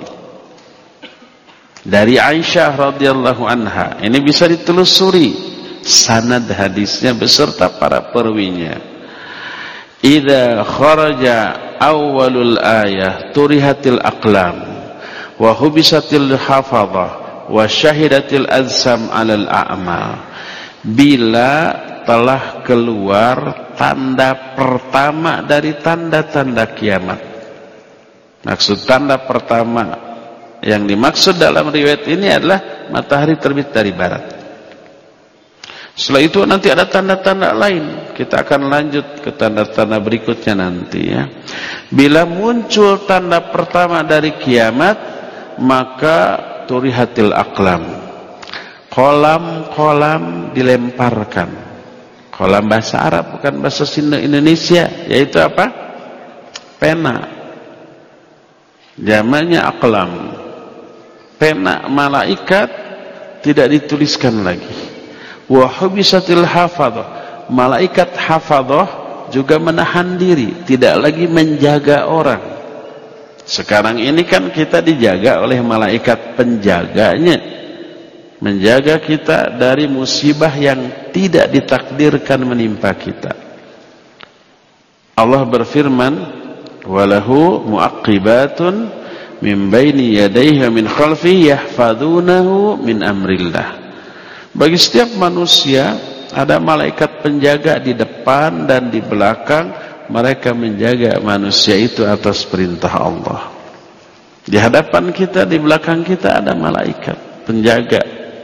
dari Aisyah radhiyallahu anha. Ini bisa ditelusuri sanad hadisnya beserta para perawinya. Idza kharaja awwalul ayah turihatil aqlam wa hubisatil hafadhah wa syahidatil azsam 'alal a'mal. Bila telah keluar tanda pertama dari tanda-tanda kiamat. Maksud tanda pertama yang dimaksud dalam riwayat ini adalah matahari terbit dari barat. Setelah itu nanti ada tanda-tanda lain. Kita akan lanjut ke tanda-tanda berikutnya nanti ya. Bila muncul tanda pertama dari kiamat, maka turihatil aqlam. Kolam-kolam dilemparkan. Kolam bahasa Arab, bukan bahasa Indonesia, yaitu apa? Pena. Jamaknya aqlam. Pena malaikat tidak dituliskan lagi. Wa hubisatil hafadhah. Malaikat hafadhah juga menahan diri, tidak lagi menjaga orang. Sekarang ini kan kita dijaga oleh malaikat penjaganya, menjaga kita dari musibah yang tidak ditakdirkan menimpa kita. Allah berfirman, walahu mu'aqibatun min baini yadayhi wa min khalfihi yahfadunahu min amrillah. Bagi setiap manusia ada malaikat penjaga di depan dan di belakang, mereka menjaga manusia itu atas perintah Allah. Di hadapan kita, di belakang kita ada malaikat penjaga.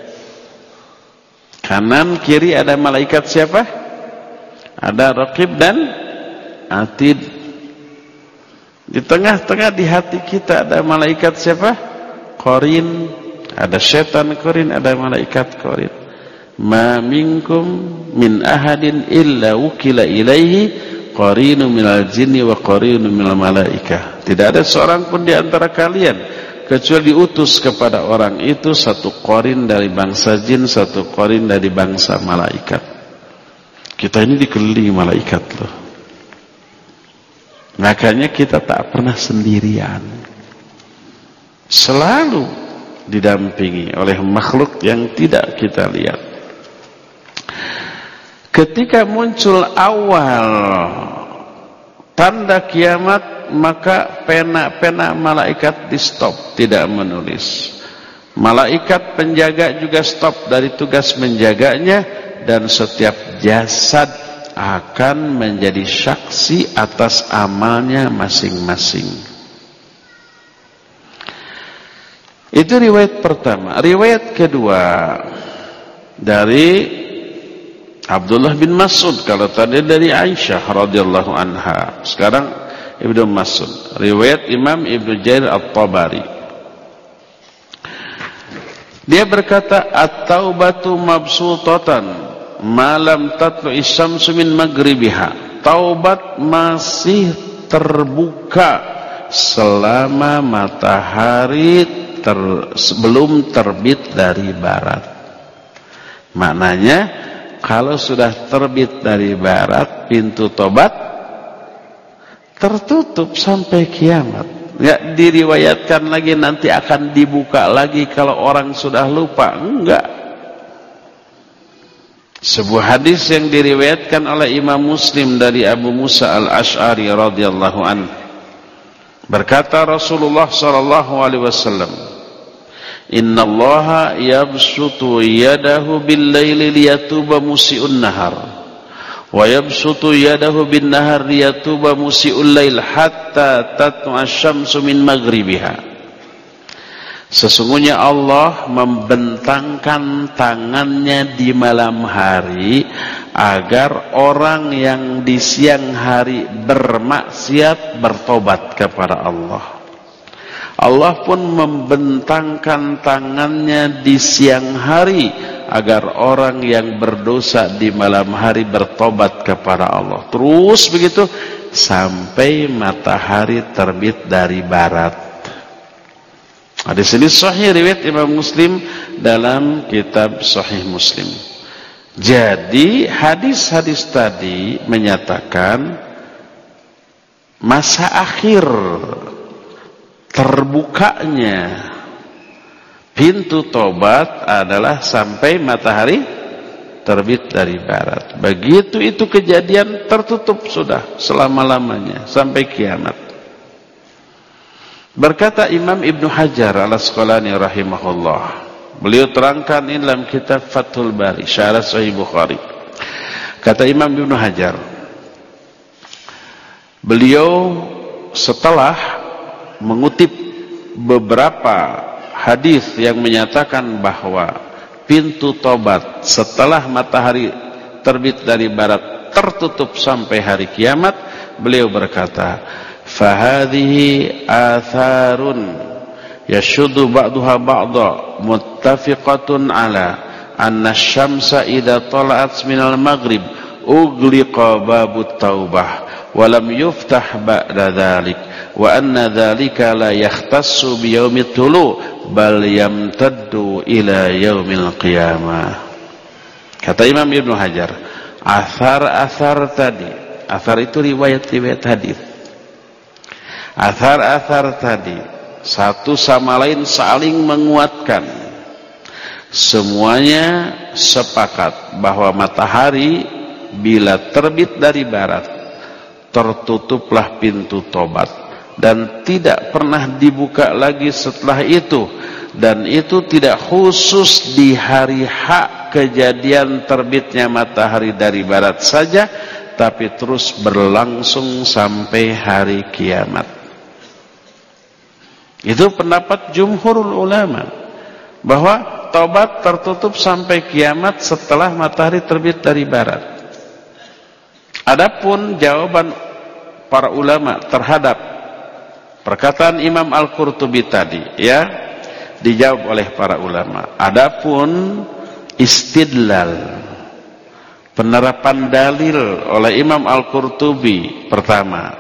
Kanan kiri ada malaikat siapa? Ada Raqib dan Atid. Di tengah-tengah di hati kita ada malaikat siapa? Qarin. Ada setan qarin, ada malaikat qarin. Ma minkum min ahadin illa wukila ilaihi qarinu minal jinni wa qarinu minal malaikah. Tidak ada seorang pun di antara kalian kecuali diutus kepada orang itu satu qarin dari bangsa jin, satu qarin dari bangsa malaikat. Kita ini dikelilingi malaikat loh. Makanya kita tak pernah sendirian. Selalu didampingi oleh makhluk yang tidak kita lihat. Ketika muncul awal tanda kiamat, maka pena-pena malaikat di stop, tidak menulis. Malaikat penjaga juga stop dari tugas menjaganya, dan setiap jasad akan menjadi saksi atas amalnya masing-masing. Itu riwayat pertama. Riwayat kedua dari Abdullah bin Mas'ud. Kalau tadi dari Aisyah radhiyallahu anha, sekarang Ibnu Mas'ud. Riwayat Imam Ibnu Jarir At-Tabari. Dia berkata, at-taubatu mabsutatan malam tatlu'i syamsu min maghribiha. Taubat masih terbuka selama matahari ter, sebelum terbit dari barat. Maknanya kalau sudah terbit dari barat, pintu tobat tertutup sampai kiamat. Enggak diriwayatkan lagi nanti akan dibuka lagi kalau orang sudah lupa. Enggak. Sebuah hadis yang diriwayatkan oleh Imam Muslim dari Abu Musa Al-Asy'ari radhiyallahu anhu. Berkata Rasulullah sallallahu alaihi wasallam, "Inna Allaha yabsutu yadahu bil-laili liyatuba musii'un nahar, wa yabsutu yadahu bin-nahar liyatuba musii'ul lail hatta tatlu'a asy-syamsu min maghribiha." Sesungguhnya Allah membentangkan tangannya di malam hari agar orang yang di siang hari bermaksiat bertobat kepada Allah. Allah pun membentangkan tangannya di siang hari agar orang yang berdosa di malam hari bertobat kepada Allah. Terus begitu sampai matahari terbit dari barat. Hadis ini sahih riwayat Imam Muslim dalam kitab Sahih Muslim. Jadi hadis-hadis tadi menyatakan masa akhir terbukanya pintu tobat adalah sampai matahari terbit dari barat. Begitu itu kejadian, tertutup sudah selama-lamanya sampai kiamat. Berkata Imam Ibnu Hajar Al-Asqalani rahimahullah, beliau terangkan ini dalam kitab Fathul Bari Syarah Sahih Bukhari. Kata Imam Ibnu Hajar, beliau setelah mengutip beberapa hadis yang menyatakan bahwa pintu tobat setelah matahari terbit dari barat tertutup sampai hari kiamat, beliau berkata, fahadhihi atharun yashuddu ba'daha ba'dha muttafiqatun ala anna asy-syamsa idza tala'at minal maghrib ughliqa babut taubah wa lam yuftah ba'da dzalik wa anna dzalika la yahtassu bi yaumit tulu bal yamtaddu ila yaumil qiyamah. Kata Imam Ibnu Hajar, athar-athar tadi, athar itu riwayat-riwayat hadis. Athar-athar tadi satu sama lain saling menguatkan. Semuanya sepakat bahwa matahari bila terbit dari barat tertutuplah pintu tobat dan tidak pernah dibuka lagi setelah itu, dan itu tidak khusus di hari H kejadian terbitnya matahari dari barat saja, tapi terus berlangsung sampai hari kiamat. Itu pendapat jumhurul ulama, bahwa taubat tertutup sampai kiamat setelah matahari terbit dari barat. Adapun jawaban para ulama terhadap perkataan Imam Al-Qurtubi tadi, ya, dijawab oleh para ulama. Adapun istidlal, penerapan dalil oleh Imam Al-Qurtubi, pertama,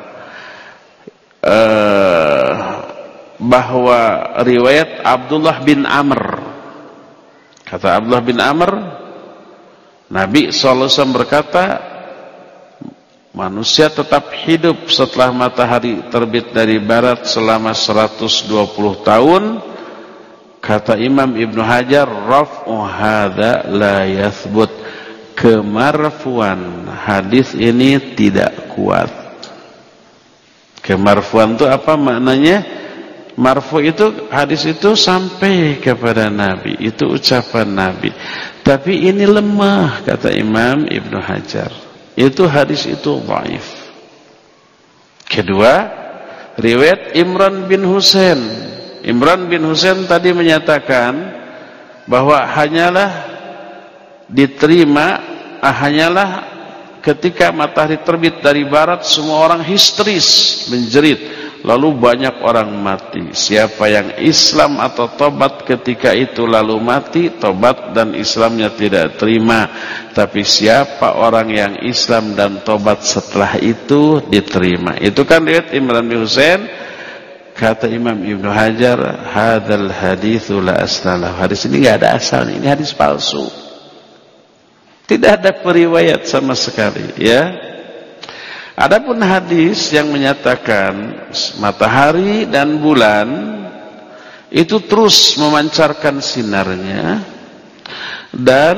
eh, bahwa riwayat Abdullah bin Amr, kata Abdullah bin Amr, Nabi shallallahu alaihi wasallam berkata, manusia tetap hidup setelah matahari terbit dari barat selama seratus dua puluh tahun. Kata Imam Ibnu Hajar, raf'u hadza la yathbut, kemarfuan hadis ini tidak kuat. Kemarfuan itu apa maknanya? Marfu itu hadis itu sampai kepada Nabi, itu ucapan Nabi. Tapi ini lemah, kata Imam Ibnu Hajar. Itu hadis itu dhaif. Kedua, riwayat Imran bin Husain. Imran bin Husain tadi menyatakan bahwa hanyalah diterima, ah, hanyalah ketika matahari terbit dari barat semua orang histeris, menjerit, lalu banyak orang mati. Siapa yang Islam atau tobat ketika itu lalu mati, tobat dan Islamnya tidak terima. Tapi siapa orang yang Islam dan tobat setelah itu diterima. Itu kan riwayat Imran bin Husain. Kata Imam Ibnu Hajar, hadzal haditsu la asla. Hadis ini enggak ada asalnya, ini hadis palsu. Tidak ada periwayat sama sekali, ya. Adapun hadis yang menyatakan matahari dan bulan itu terus memancarkan sinarnya dan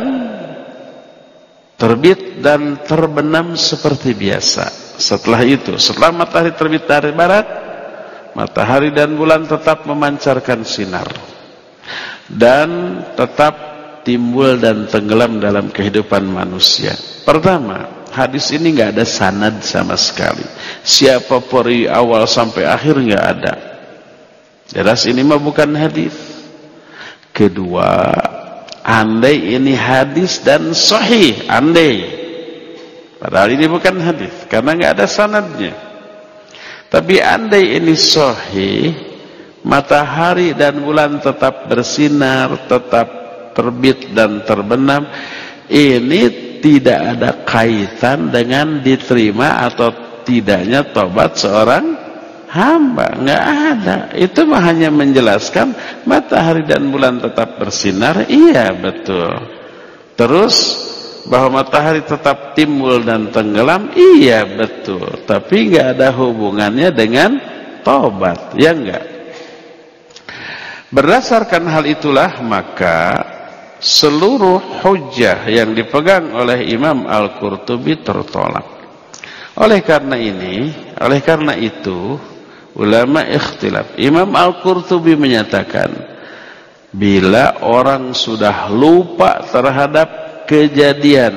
terbit dan terbenam seperti biasa. Setelah itu, setelah matahari terbit dari barat, matahari dan bulan tetap memancarkan sinar dan tetap timbul dan tenggelam dalam kehidupan manusia. Pertama, hadis ini nggak ada sanad sama sekali. Siapa peri awal sampai akhir nggak ada. Jelas ini mah bukan hadis. Kedua, andai ini hadis dan sahih, andai, padahal ini bukan hadis karena nggak ada sanadnya. Tapi andai ini sahih, matahari dan bulan tetap bersinar, tetap terbit dan terbenam, ini tidak ada kaitan dengan diterima atau tidaknya tobat seorang hamba, nggak ada. Itu mah hanya menjelaskan matahari dan bulan tetap bersinar, iya betul. Terus bahwa matahari tetap timbul dan tenggelam, iya betul. Tapi nggak ada hubungannya dengan tobat, ya enggak. Berdasarkan hal itulah maka seluruh hujjah yang dipegang oleh Imam Al-Qurtubi tertolak. Oleh karena ini, oleh karena itu, ulama ikhtilaf. Imam Al-Qurtubi menyatakan, bila orang sudah lupa terhadap kejadian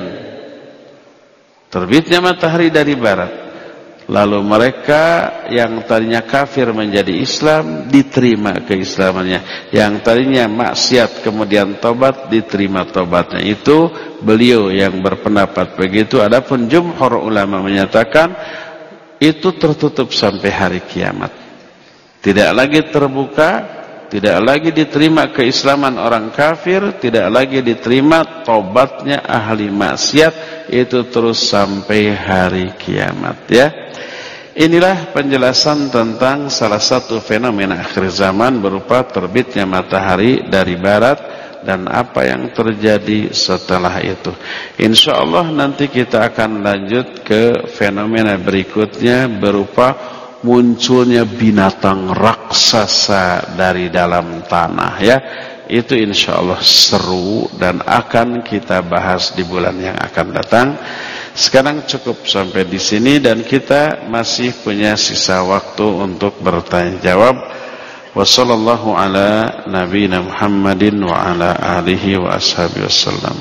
terbitnya matahari dari barat, lalu mereka yang tadinya kafir menjadi Islam, diterima keislamannya. Yang tadinya maksiat kemudian tobat, diterima tobatnya. Itu beliau yang berpendapat begitu. Adapun jumhur ulama menyatakan itu tertutup sampai hari kiamat. Tidak lagi terbuka, tidak lagi diterima keislaman orang kafir, tidak lagi diterima tobatnya ahli maksiat. Itu terus sampai hari kiamat, ya. Inilah penjelasan tentang salah satu fenomena akhir zaman berupa terbitnya matahari dari barat dan apa yang terjadi setelah itu. Insya Allah nanti kita akan lanjut ke fenomena berikutnya berupa munculnya binatang raksasa dari dalam tanah, ya. Itu insya Allah seru dan akan kita bahas di bulan yang akan datang. Sekarang cukup sampai di sini dan kita masih punya sisa waktu untuk bertanya jawab. Wassallallahu ala nabiyina Muhammadin wa ala alihi wa ashabihi wasallam.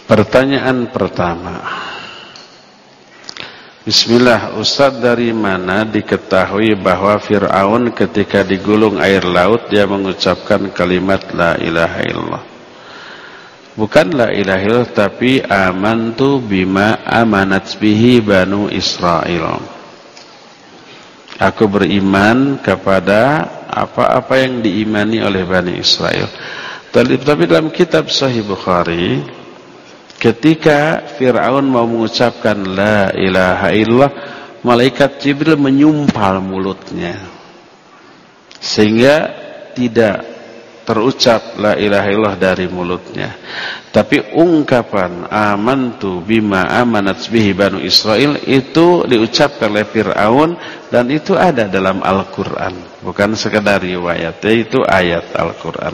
Pertanyaan pertama. Bismillah, Ustaz, dari mana diketahui bahwa Fir'aun ketika digulung air laut dia mengucapkan kalimat la ilaha illallah? Bukan la ilaha illallah, tapi amantu bima amanat bihi banu Israel. Aku beriman kepada apa-apa yang diimani oleh Bani Israel. Tapi dalam kitab Sahih Bukhari, ketika Fir'aun mau mengucapkan la ilaha illallah, malaikat Jibril menyumpal mulutnya sehingga tidak terucap la ilaha illallah dari mulutnya. Tapi ungkapan amantu bima amanat bihi banu Israel itu diucapkan oleh Fir'aun, dan itu ada dalam Al-Quran, bukan sekedar riwayat, itu ayat Al-Quran.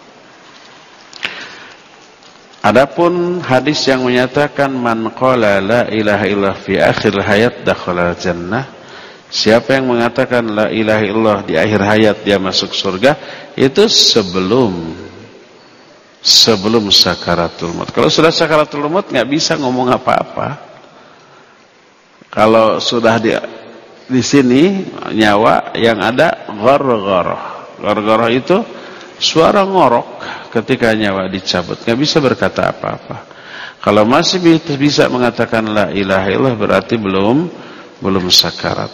Adapun hadis yang menyatakan man qala la ilaha illallah fi akhir hayat dakhala jannah, siapa yang mengatakan la ilaha illallah di akhir hayat dia masuk surga, itu sebelum sebelum sakaratul maut. Kalau sudah sakaratul maut nggak bisa ngomong apa-apa. Kalau sudah di di sini nyawa yang ada gharghar. Gharghar itu suara ngorok ketika nyawa dicabut, nggak bisa berkata apa-apa. Kalau masih bisa mengatakan la ilaha illallah, berarti belum belum sakarat.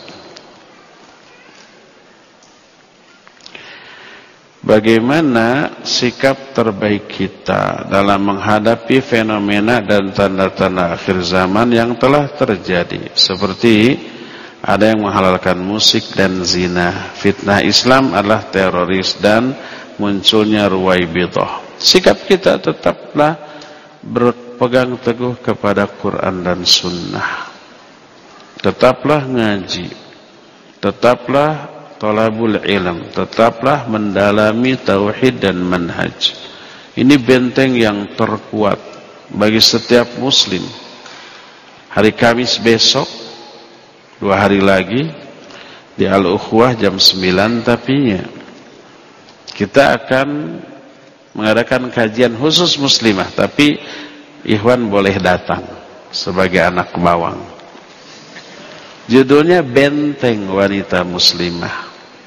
Bagaimana sikap terbaik kita dalam menghadapi fenomena dan tanda-tanda akhir zaman yang telah terjadi, seperti ada yang menghalalkan musik dan zina, fitnah Islam adalah teroris, dan munculnya ruwaibidah. Sikap kita tetaplah berpegang teguh kepada Quran dan Sunnah. Tetaplah ngaji. Tetaplah talabul ilm. Tetaplah mendalami tauhid dan manhaj. Ini benteng yang terkuat bagi setiap muslim. Hari Kamis besok, dua hari lagi, di Al-Ukhwah jam sembilan tapinya, kita akan mengadakan kajian khusus muslimah, tapi ikhwan boleh datang sebagai anak bawang. Judulnya Benteng Wanita Muslimah.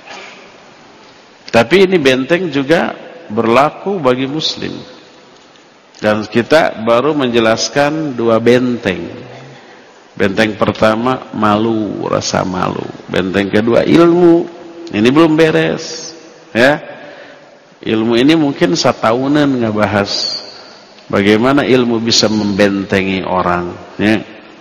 Tapi ini benteng juga berlaku bagi muslim. Dan kita baru menjelaskan dua benteng. Benteng pertama malu, rasa malu. Benteng kedua ilmu. Ini belum beres, ya. Ilmu ini mungkin satahunan ngebahas bagaimana ilmu bisa membentengi orang, ya.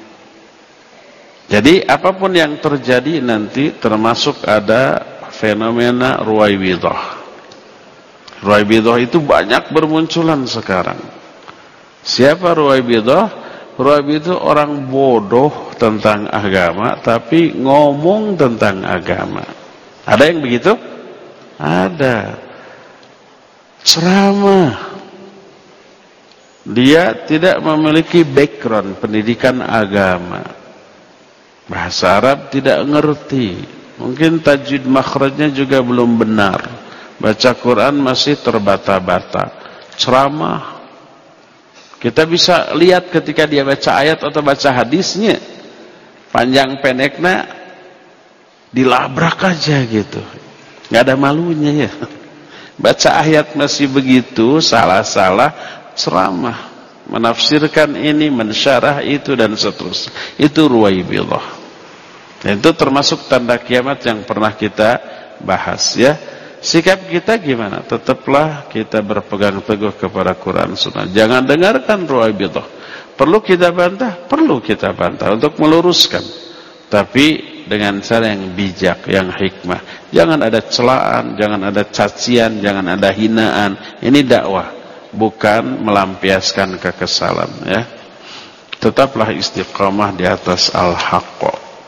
Jadi apapun yang terjadi nanti, termasuk ada fenomena ruwaibidah. Ruwaibidah itu banyak bermunculan sekarang. Siapa ruwaibidah? Ruwaibidah orang bodoh tentang agama, tapi ngomong tentang agama. Ada yang begitu? Ada. Ceramah, dia tidak memiliki background pendidikan agama, bahasa Arab tidak ngerti, mungkin tajwid makhrajnya juga belum benar, baca Quran masih terbata-bata. Ceramah, kita bisa lihat ketika dia baca ayat atau baca hadisnya, panjang pendeknya dilabrak aja gitu, nggak ada malunya ya. Baca ayat masih begitu, salah-salah, ceramah, menafsirkan ini, mensyarah itu, dan seterusnya. Itu ruwaibidah. Dan itu termasuk tanda kiamat yang pernah kita bahas, ya. Sikap kita gimana? Tetaplah kita berpegang teguh kepada Quran Sunnah. Jangan dengarkan ruwaibidah. Perlu kita bantah? Perlu kita bantah untuk meluruskan. Tapi dengan cara yang bijak, yang hikmah. Jangan ada celaan, jangan ada cacian, jangan ada hinaan. Ini dakwah, bukan melampiaskan kekesalan, ya. Tetaplah istiqamah di atas al-haqq.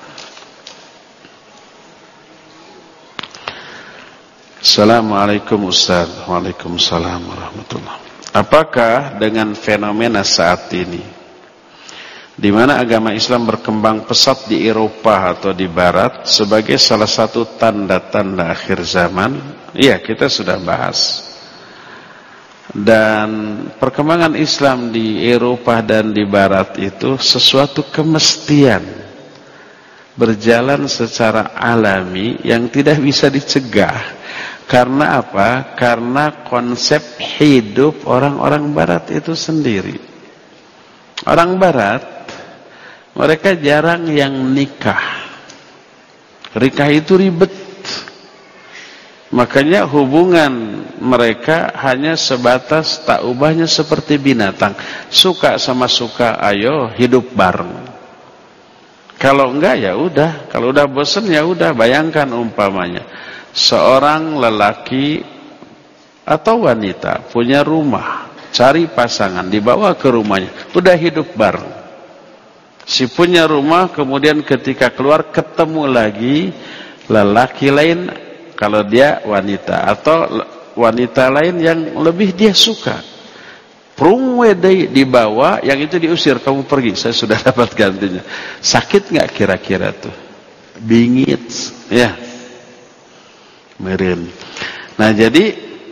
Assalamualaikum Ustaz. Waalaikumsalam warahmatullahi wabarakatuh. Apakah dengan fenomena saat ini, di mana agama Islam berkembang pesat di Eropa atau di Barat sebagai salah satu tanda-tanda akhir zaman? Iya, kita sudah bahas. Dan perkembangan Islam di Eropa dan di Barat itu sesuatu kemestian, berjalan secara alami yang tidak bisa dicegah. Karena apa? Karena konsep hidup orang-orang Barat itu sendiri. Orang Barat, mereka jarang yang nikah. Nikah itu ribet. Makanya hubungan mereka hanya sebatas tak ubahnya seperti binatang. Suka sama suka, ayo hidup bareng. Kalau enggak ya udah, kalau udah bosan ya udah. Bayangkan umpamanya seorang lelaki atau wanita punya rumah, cari pasangan, dibawa ke rumahnya, udah hidup bareng. Si punya rumah kemudian ketika keluar ketemu lagi lelaki lain, kalau dia wanita, atau wanita lain yang lebih dia suka, prung wedai dibawa, yang itu diusir, kamu pergi, saya sudah dapat gantinya. Sakit nggak kira-kira tuh? Bingit, ya, meren. Nah jadi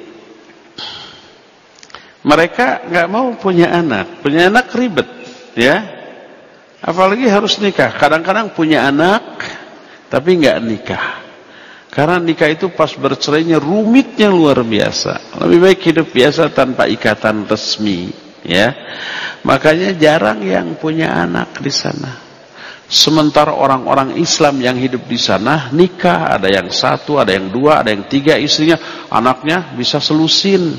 mereka nggak mau punya anak, punya anak ribet, ya, apalagi harus nikah. Kadang-kadang punya anak tapi nggak nikah. Karena nikah itu pas bercerainya rumitnya luar biasa. Lebih baik hidup biasa tanpa ikatan resmi, ya. Makanya jarang yang punya anak di sana. Sementara orang-orang Islam yang hidup di sana nikah, ada yang satu, ada yang dua, ada yang tiga istrinya, anaknya bisa selusin.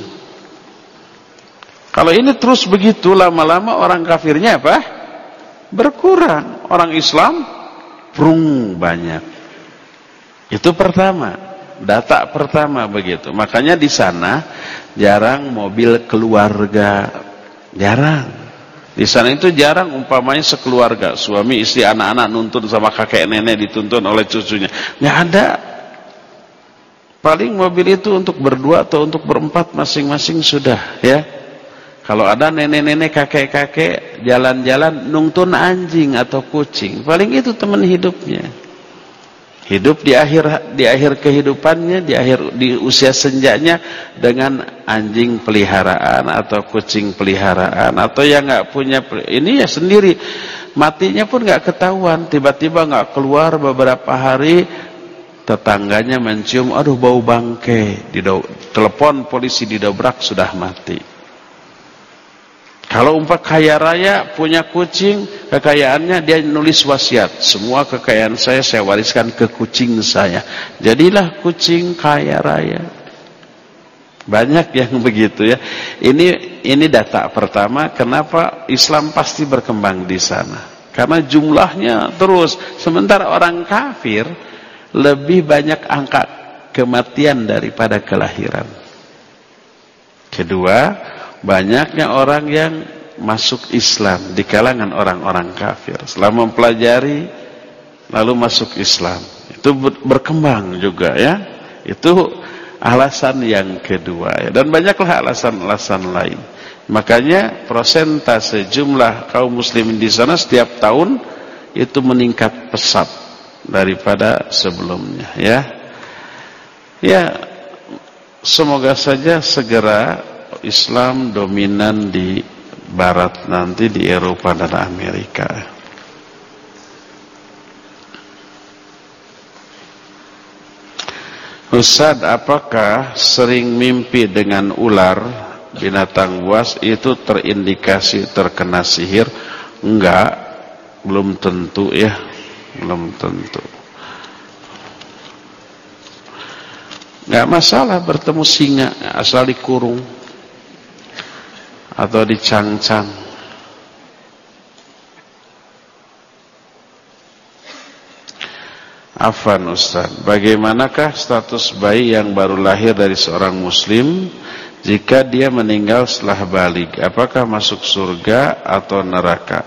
Kalau ini terus begitu, lama-lama orang kafirnya apa? Berkurang. Orang Islam prung banyak. Itu pertama, data pertama begitu. Makanya di sana jarang mobil keluarga, jarang. Di sana itu jarang umpamanya sekeluarga, suami, istri, anak-anak nuntun sama kakek nenek dituntun oleh cucunya. Nggak ada. Paling mobil itu untuk berdua atau untuk berempat masing-masing sudah, ya. Kalau ada nenek-nenek, kakek-kakek jalan-jalan nuntun anjing atau kucing, paling itu teman hidupnya. Hidup di akhir di akhir kehidupannya, di akhir di usia senjanya dengan anjing peliharaan atau kucing peliharaan, atau yang nggak punya ini ya sendiri, matinya pun nggak ketahuan, tiba-tiba nggak keluar beberapa hari, tetangganya mencium, aduh bau bangkai, telepon polisi, didobrak sudah mati. Kalau umpah kaya raya punya kucing, kekayaannya dia nulis wasiat, semua kekayaan saya saya wariskan ke kucing saya. Jadilah kucing kaya raya. Banyak yang begitu ya. Ini ini data pertama kenapa Islam pasti berkembang di sana. Karena jumlahnya terus. Sementara orang kafir lebih banyak angka kematian daripada kelahiran. Kedua, banyaknya orang yang masuk Islam di kalangan orang-orang kafir. Setelah mempelajari lalu masuk Islam, itu berkembang juga ya. Itu alasan yang kedua ya. Dan banyaklah alasan-alasan lain. Makanya persentase jumlah kaum muslimin di sana setiap tahun itu meningkat pesat daripada sebelumnya ya. Ya, semoga saja segera Islam dominan di Barat nanti, di Eropa dan Amerika. Ustaz, apakah sering mimpi dengan ular, binatang buas itu terindikasi terkena sihir? Enggak, belum tentu ya, belum tentu. Enggak masalah bertemu singa asal dikurung atau dicangcang. Afwan Ustaz, bagaimanakah status bayi yang baru lahir dari seorang muslim jika dia meninggal setelah baligh? Apakah masuk surga atau neraka?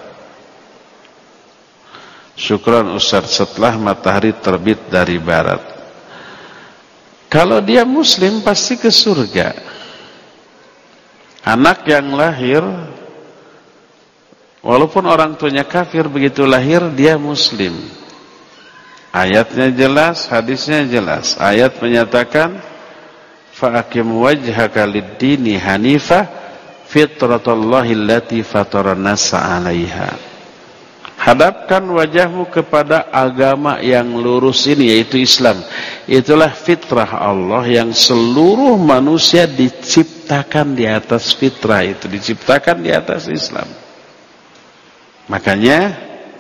Syukran Ustaz, setelah matahari terbit dari barat. Kalau dia muslim pasti ke surga. Anak yang lahir walaupun orang tuanya kafir, begitu lahir dia muslim. Ayatnya jelas, hadisnya jelas. Ayat menyatakan fa'akim wajhaka lid-dini hanifah fitratallahi allati fataran nasa 'alaiha. Hadapkan wajahmu kepada agama yang lurus ini, yaitu Islam. Itulah fitrah Allah yang seluruh manusia diciptakan di atas fitrah itu, diciptakan di atas Islam. Makanya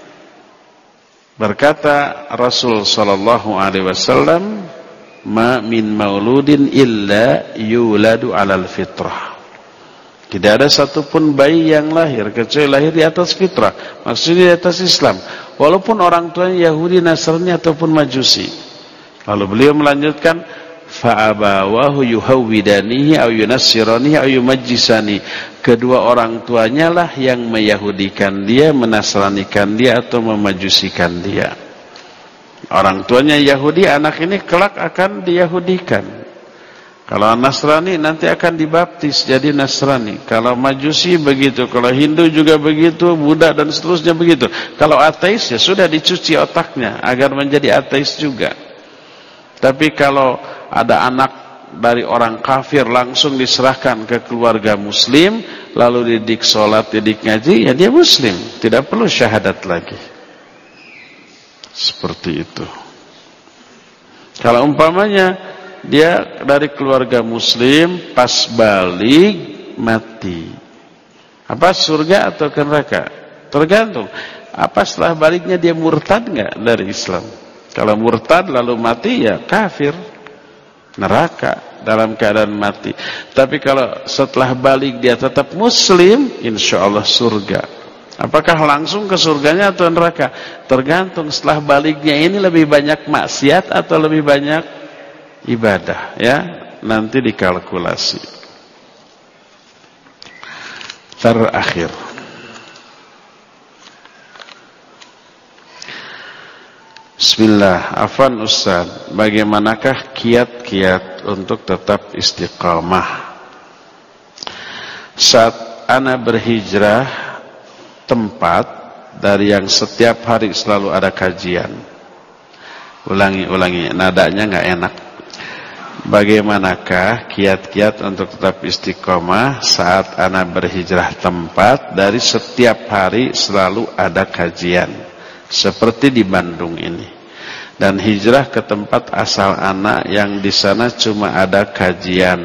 berkata Rasul sallallahu alaihi wasallam, "Ma min mauludin illa yuladu 'alal fitrah." Tidak ada satupun bayi yang lahir kecuali lahir di atas fitrah, maksudnya di atas Islam, walaupun orang tuanya Yahudi, Nasrani ataupun Majusi. Lalu beliau melanjutkan, fa'abawahu yuhawwidanihi aw yunassiranihi aw yumajjisani. Kedua orang tuanya lah yang meyahudikan dia, menasranikan dia atau memajusikan dia. Orang tuanya Yahudi, anak ini kelak akan diyahudikan. Kalau Nasrani nanti akan dibaptis jadi Nasrani. Kalau Majusi begitu, kalau Hindu juga begitu, Buddha dan seterusnya begitu. Kalau ateis ya sudah dicuci otaknya agar menjadi ateis juga. Tapi kalau ada anak dari orang kafir langsung diserahkan ke keluarga muslim, lalu didik sholat, didik ngaji, ya dia muslim, tidak perlu syahadat lagi. Seperti itu. Kalau umpamanya dia dari keluarga muslim, pas balik mati, apa surga atau neraka? Tergantung. Apa setelah baliknya dia murtad enggak dari Islam? Kalau murtad lalu mati, ya kafir, neraka dalam keadaan mati. Tapi kalau setelah balik dia tetap muslim, insya Allah surga. Apakah langsung ke surganya atau neraka? Tergantung setelah baliknya ini lebih banyak maksiat atau lebih banyak ibadah, ya, nanti dikalkulasi. Terakhir, bismillah, afwan Ustaz, bagaimanakah kiat-kiat untuk tetap istiqamah saat ana berhijrah tempat dari yang setiap hari selalu ada kajian? Ulangi, ulangi, nadanya nggak enak. Bagaimanakah kiat-kiat untuk tetap istiqomah saat ana berhijrah tempat dari setiap hari selalu ada kajian, seperti di Bandung ini, dan hijrah ke tempat asal ana yang di sana cuma ada kajian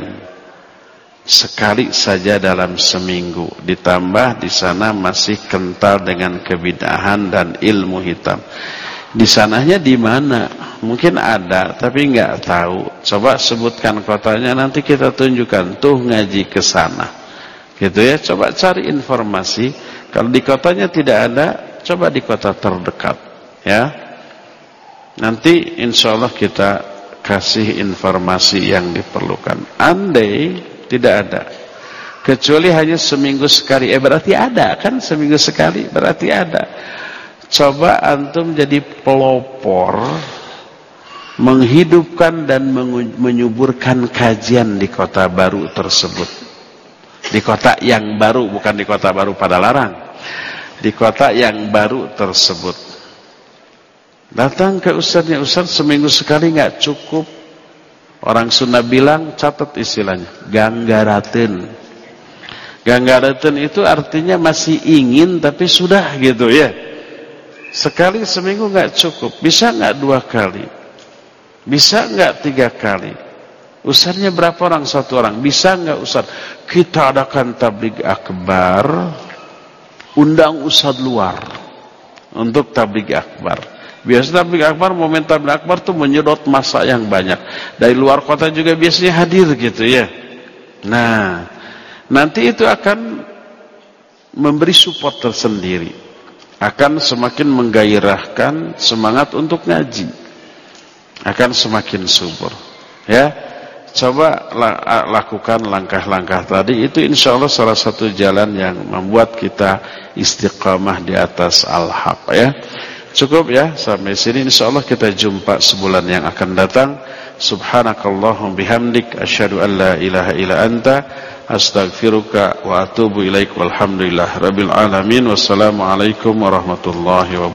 sekali saja dalam seminggu, ditambah di sana masih kental dengan kebid'ahan dan ilmu hitam. Di sananya di mana? Mungkin ada, tapi nggak tahu. Coba sebutkan kotanya, nanti kita tunjukkan. Tuh ngaji ke sana, gitu ya. Coba cari informasi. Kalau di kotanya tidak ada, coba di kota terdekat, ya. Nanti insya Allah kita kasih informasi yang diperlukan. Andai tidak ada, kecuali hanya seminggu sekali, eh berarti ada kan? Seminggu sekali berarti ada. Coba antum jadi pelopor menghidupkan dan menyuburkan kajian di kota baru tersebut. Di kota yang baru, bukan di kota baru Padalarang. Di kota yang baru tersebut. Datang ke ustadznya, ustadz seminggu sekali nggak cukup. Orang Sunda bilang, catat istilahnya, ganggaraten. Ganggaraten itu artinya masih ingin tapi sudah, gitu ya. Sekali seminggu nggak cukup, bisa nggak dua kali, bisa nggak tiga kali. Ustadznya berapa orang? Satu orang. Bisa nggak ustadz kita adakan tabligh akbar, undang ustadz luar untuk tabligh akbar. Biasanya tabligh akbar, momen tabligh akbar tuh menyedot massa yang banyak. Dari luar kota juga biasanya hadir, gitu ya. Nah, nanti itu akan memberi support tersendiri, akan semakin menggairahkan semangat untuk ngaji, akan semakin subur, ya. Coba lakukan langkah-langkah tadi, itu insya Allah salah satu jalan yang membuat kita istiqamah di atas al-haq, ya. Cukup ya sampai sini, insya Allah kita jumpa sebulan yang akan datang. Subhanakallahum bihamdik, asyhadu an la ilaha illa anta, astaghfiruka wa atubu ilaik, walhamdulillah rabbil alamin. Wassalamualaikum warahmatullahi wabarakatuh.